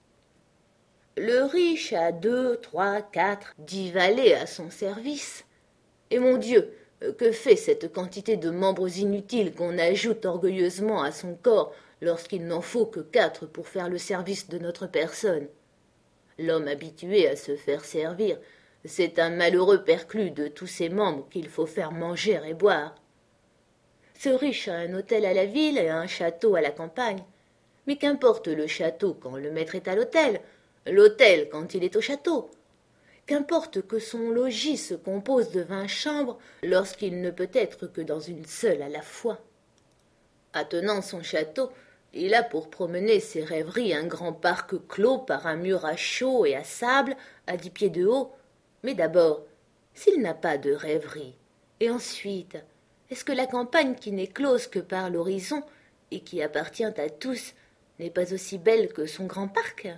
Le riche a deux, trois, quatre, dix valets à son service. Et mon Dieu, que fait cette quantité de membres inutiles qu'on ajoute orgueilleusement à son corps lorsqu'il n'en faut que quatre pour faire le service de notre personne? L'homme habitué à se faire servir, c'est un malheureux perclus de tous ses membres qu'il faut faire manger et boire. Ce riche a un hôtel à la ville et un château à la campagne. Mais qu'importe le château quand le maître est à l'hôtel, l'hôtel quand il est au château. Qu'importe que son logis se compose de vingt chambres lorsqu'il ne peut être que dans une seule à la fois. Attenant son château, il a pour promener ses rêveries un grand parc clos par un mur à chaux et à sable à dix pieds de haut. Mais d'abord, s'il n'a pas de rêveries, et ensuite, est-ce que la campagne qui n'est close que par l'horizon et qui appartient à tous n'est pas aussi belle que son grand parc?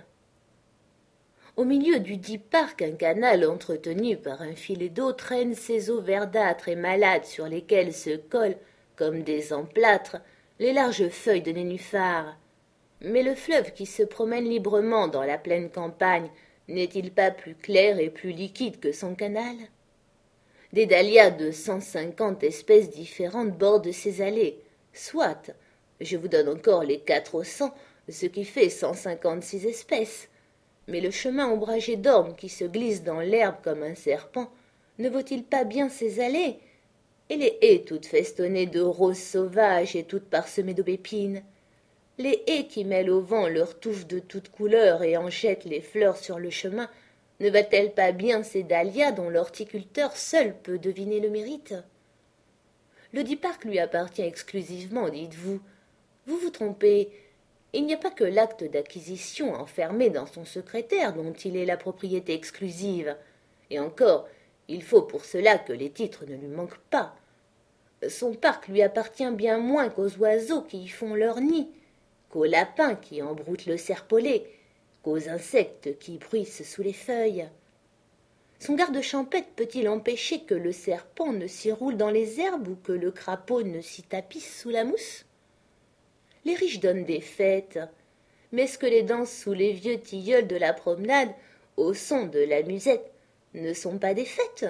Au milieu du dit parc, un canal entretenu par un filet d'eau traîne ses eaux verdâtres et malades sur lesquelles se collent, comme des emplâtres, les larges feuilles de nénuphar. Mais le fleuve qui se promène librement dans la pleine campagne n'est-il pas plus clair et plus liquide que son canal? Des dahlias de cent cinquante espèces différentes bordent ses allées. Soit, je vous donne encore les quatre au cent, ce qui fait cent cinquante-six espèces. Mais le chemin ombragé d'ormes qui se glisse dans l'herbe comme un serpent ne vaut-il pas bien ces allées? Et les haies toutes festonnées de roses sauvages et toutes parsemées d'aubépines? Les haies qui mêlent au vent leurs touffes de toutes couleurs et en jettent les fleurs sur le chemin, ne va-t-elle pas bien ces dahlias dont l'horticulteur seul peut deviner le mérite? Le dit parc lui appartient exclusivement, dites-vous. Vous vous trompez. Il n'y a pas que l'acte d'acquisition enfermé dans son secrétaire dont il est la propriété exclusive. Et encore, il faut pour cela que les titres ne lui manquent pas. Son parc lui appartient bien moins qu'aux oiseaux qui y font leur nid, qu'aux lapins qui embroutent le serpolet, qu'aux insectes qui bruissent sous les feuilles. Son garde champêtre peut-il empêcher que le serpent ne s'y roule dans les herbes ou que le crapaud ne s'y tapisse sous la mousse? Les riches donnent des fêtes, mais est-ce que les danses sous les vieux tilleuls de la promenade, au son de la musette, ne sont pas des fêtes?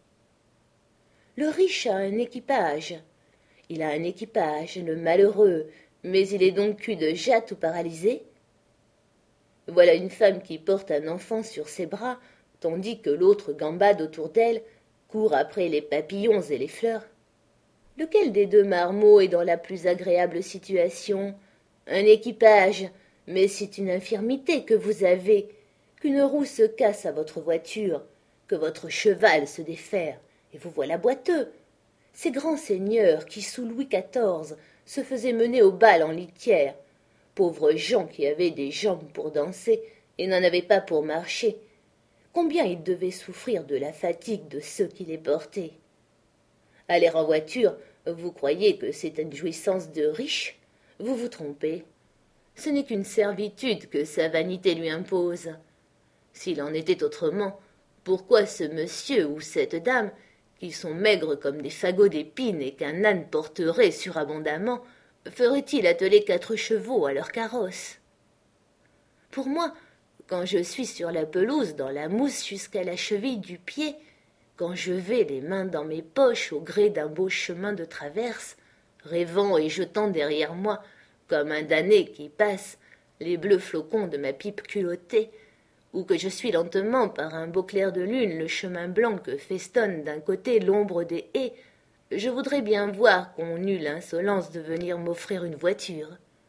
Le riche a un équipage. Il a un équipage, le malheureux, mais il est donc cul de jatte ou paralysé. Voilà une femme qui porte un enfant sur ses bras, tandis que l'autre gambade autour d'elle, court après les papillons et les fleurs. Lequel des deux marmots est dans la plus agréable situation? Un équipage, mais c'est une infirmité que vous avez, qu'une roue se casse à votre voiture, que votre cheval se défaire, et vous voilà boiteux. Ces grands seigneurs qui, sous Louis quatorze, se faisaient mener au bal en litière, pauvres gens qui avaient des jambes pour danser et n'en avaient pas pour marcher, combien ils devaient souffrir de la fatigue de ceux qui les portaient. Aller en voiture, vous croyez que c'est une jouissance de riche? Vous vous trompez. Ce n'est qu'une servitude que sa vanité lui impose. S'il en était autrement, pourquoi ce monsieur ou cette dame, qui sont maigres comme des fagots d'épines et qu'un âne porterait surabondamment, ferait-il atteler quatre chevaux à leur carrosse? Pour moi, quand je suis sur la pelouse, dans la mousse jusqu'à la cheville du pied, quand je vais les mains dans mes poches au gré d'un beau chemin de traverse, rêvant et jetant derrière moi, comme un damné qui passe, les bleus flocons de ma pipe culottée, ou que je suis lentement par un beau clair de lune le chemin blanc que festonne d'un côté l'ombre des haies, je voudrais bien voir qu'on eût l'insolence de venir m'offrir une voiture.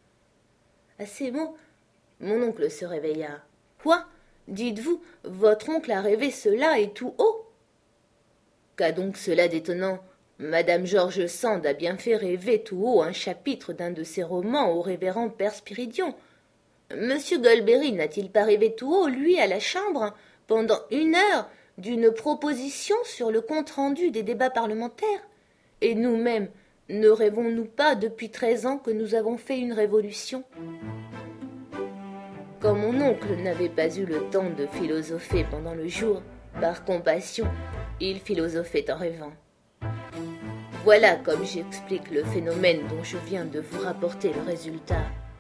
À ces mots, mon oncle se réveilla. Quoi? Dites-vous, votre oncle a rêvé cela et tout haut? Qu'a donc cela d'étonnant? Madame George Sand a bien fait rêver tout haut un chapitre d'un de ses romans au révérend père Spiridion. Monsieur Golbery n'a-t-il pas rêvé tout haut, lui, à la Chambre, pendant une heure, d'une proposition sur le compte-rendu des débats parlementaires? Et nous-mêmes, ne rêvons-nous pas depuis treize ans que nous avons fait une révolution? Quand mon oncle n'avait pas eu le temps de philosopher pendant le jour, par compassion, il philosophait en rêvant. Voilà comme j'explique le phénomène dont je viens de vous rapporter le résultat.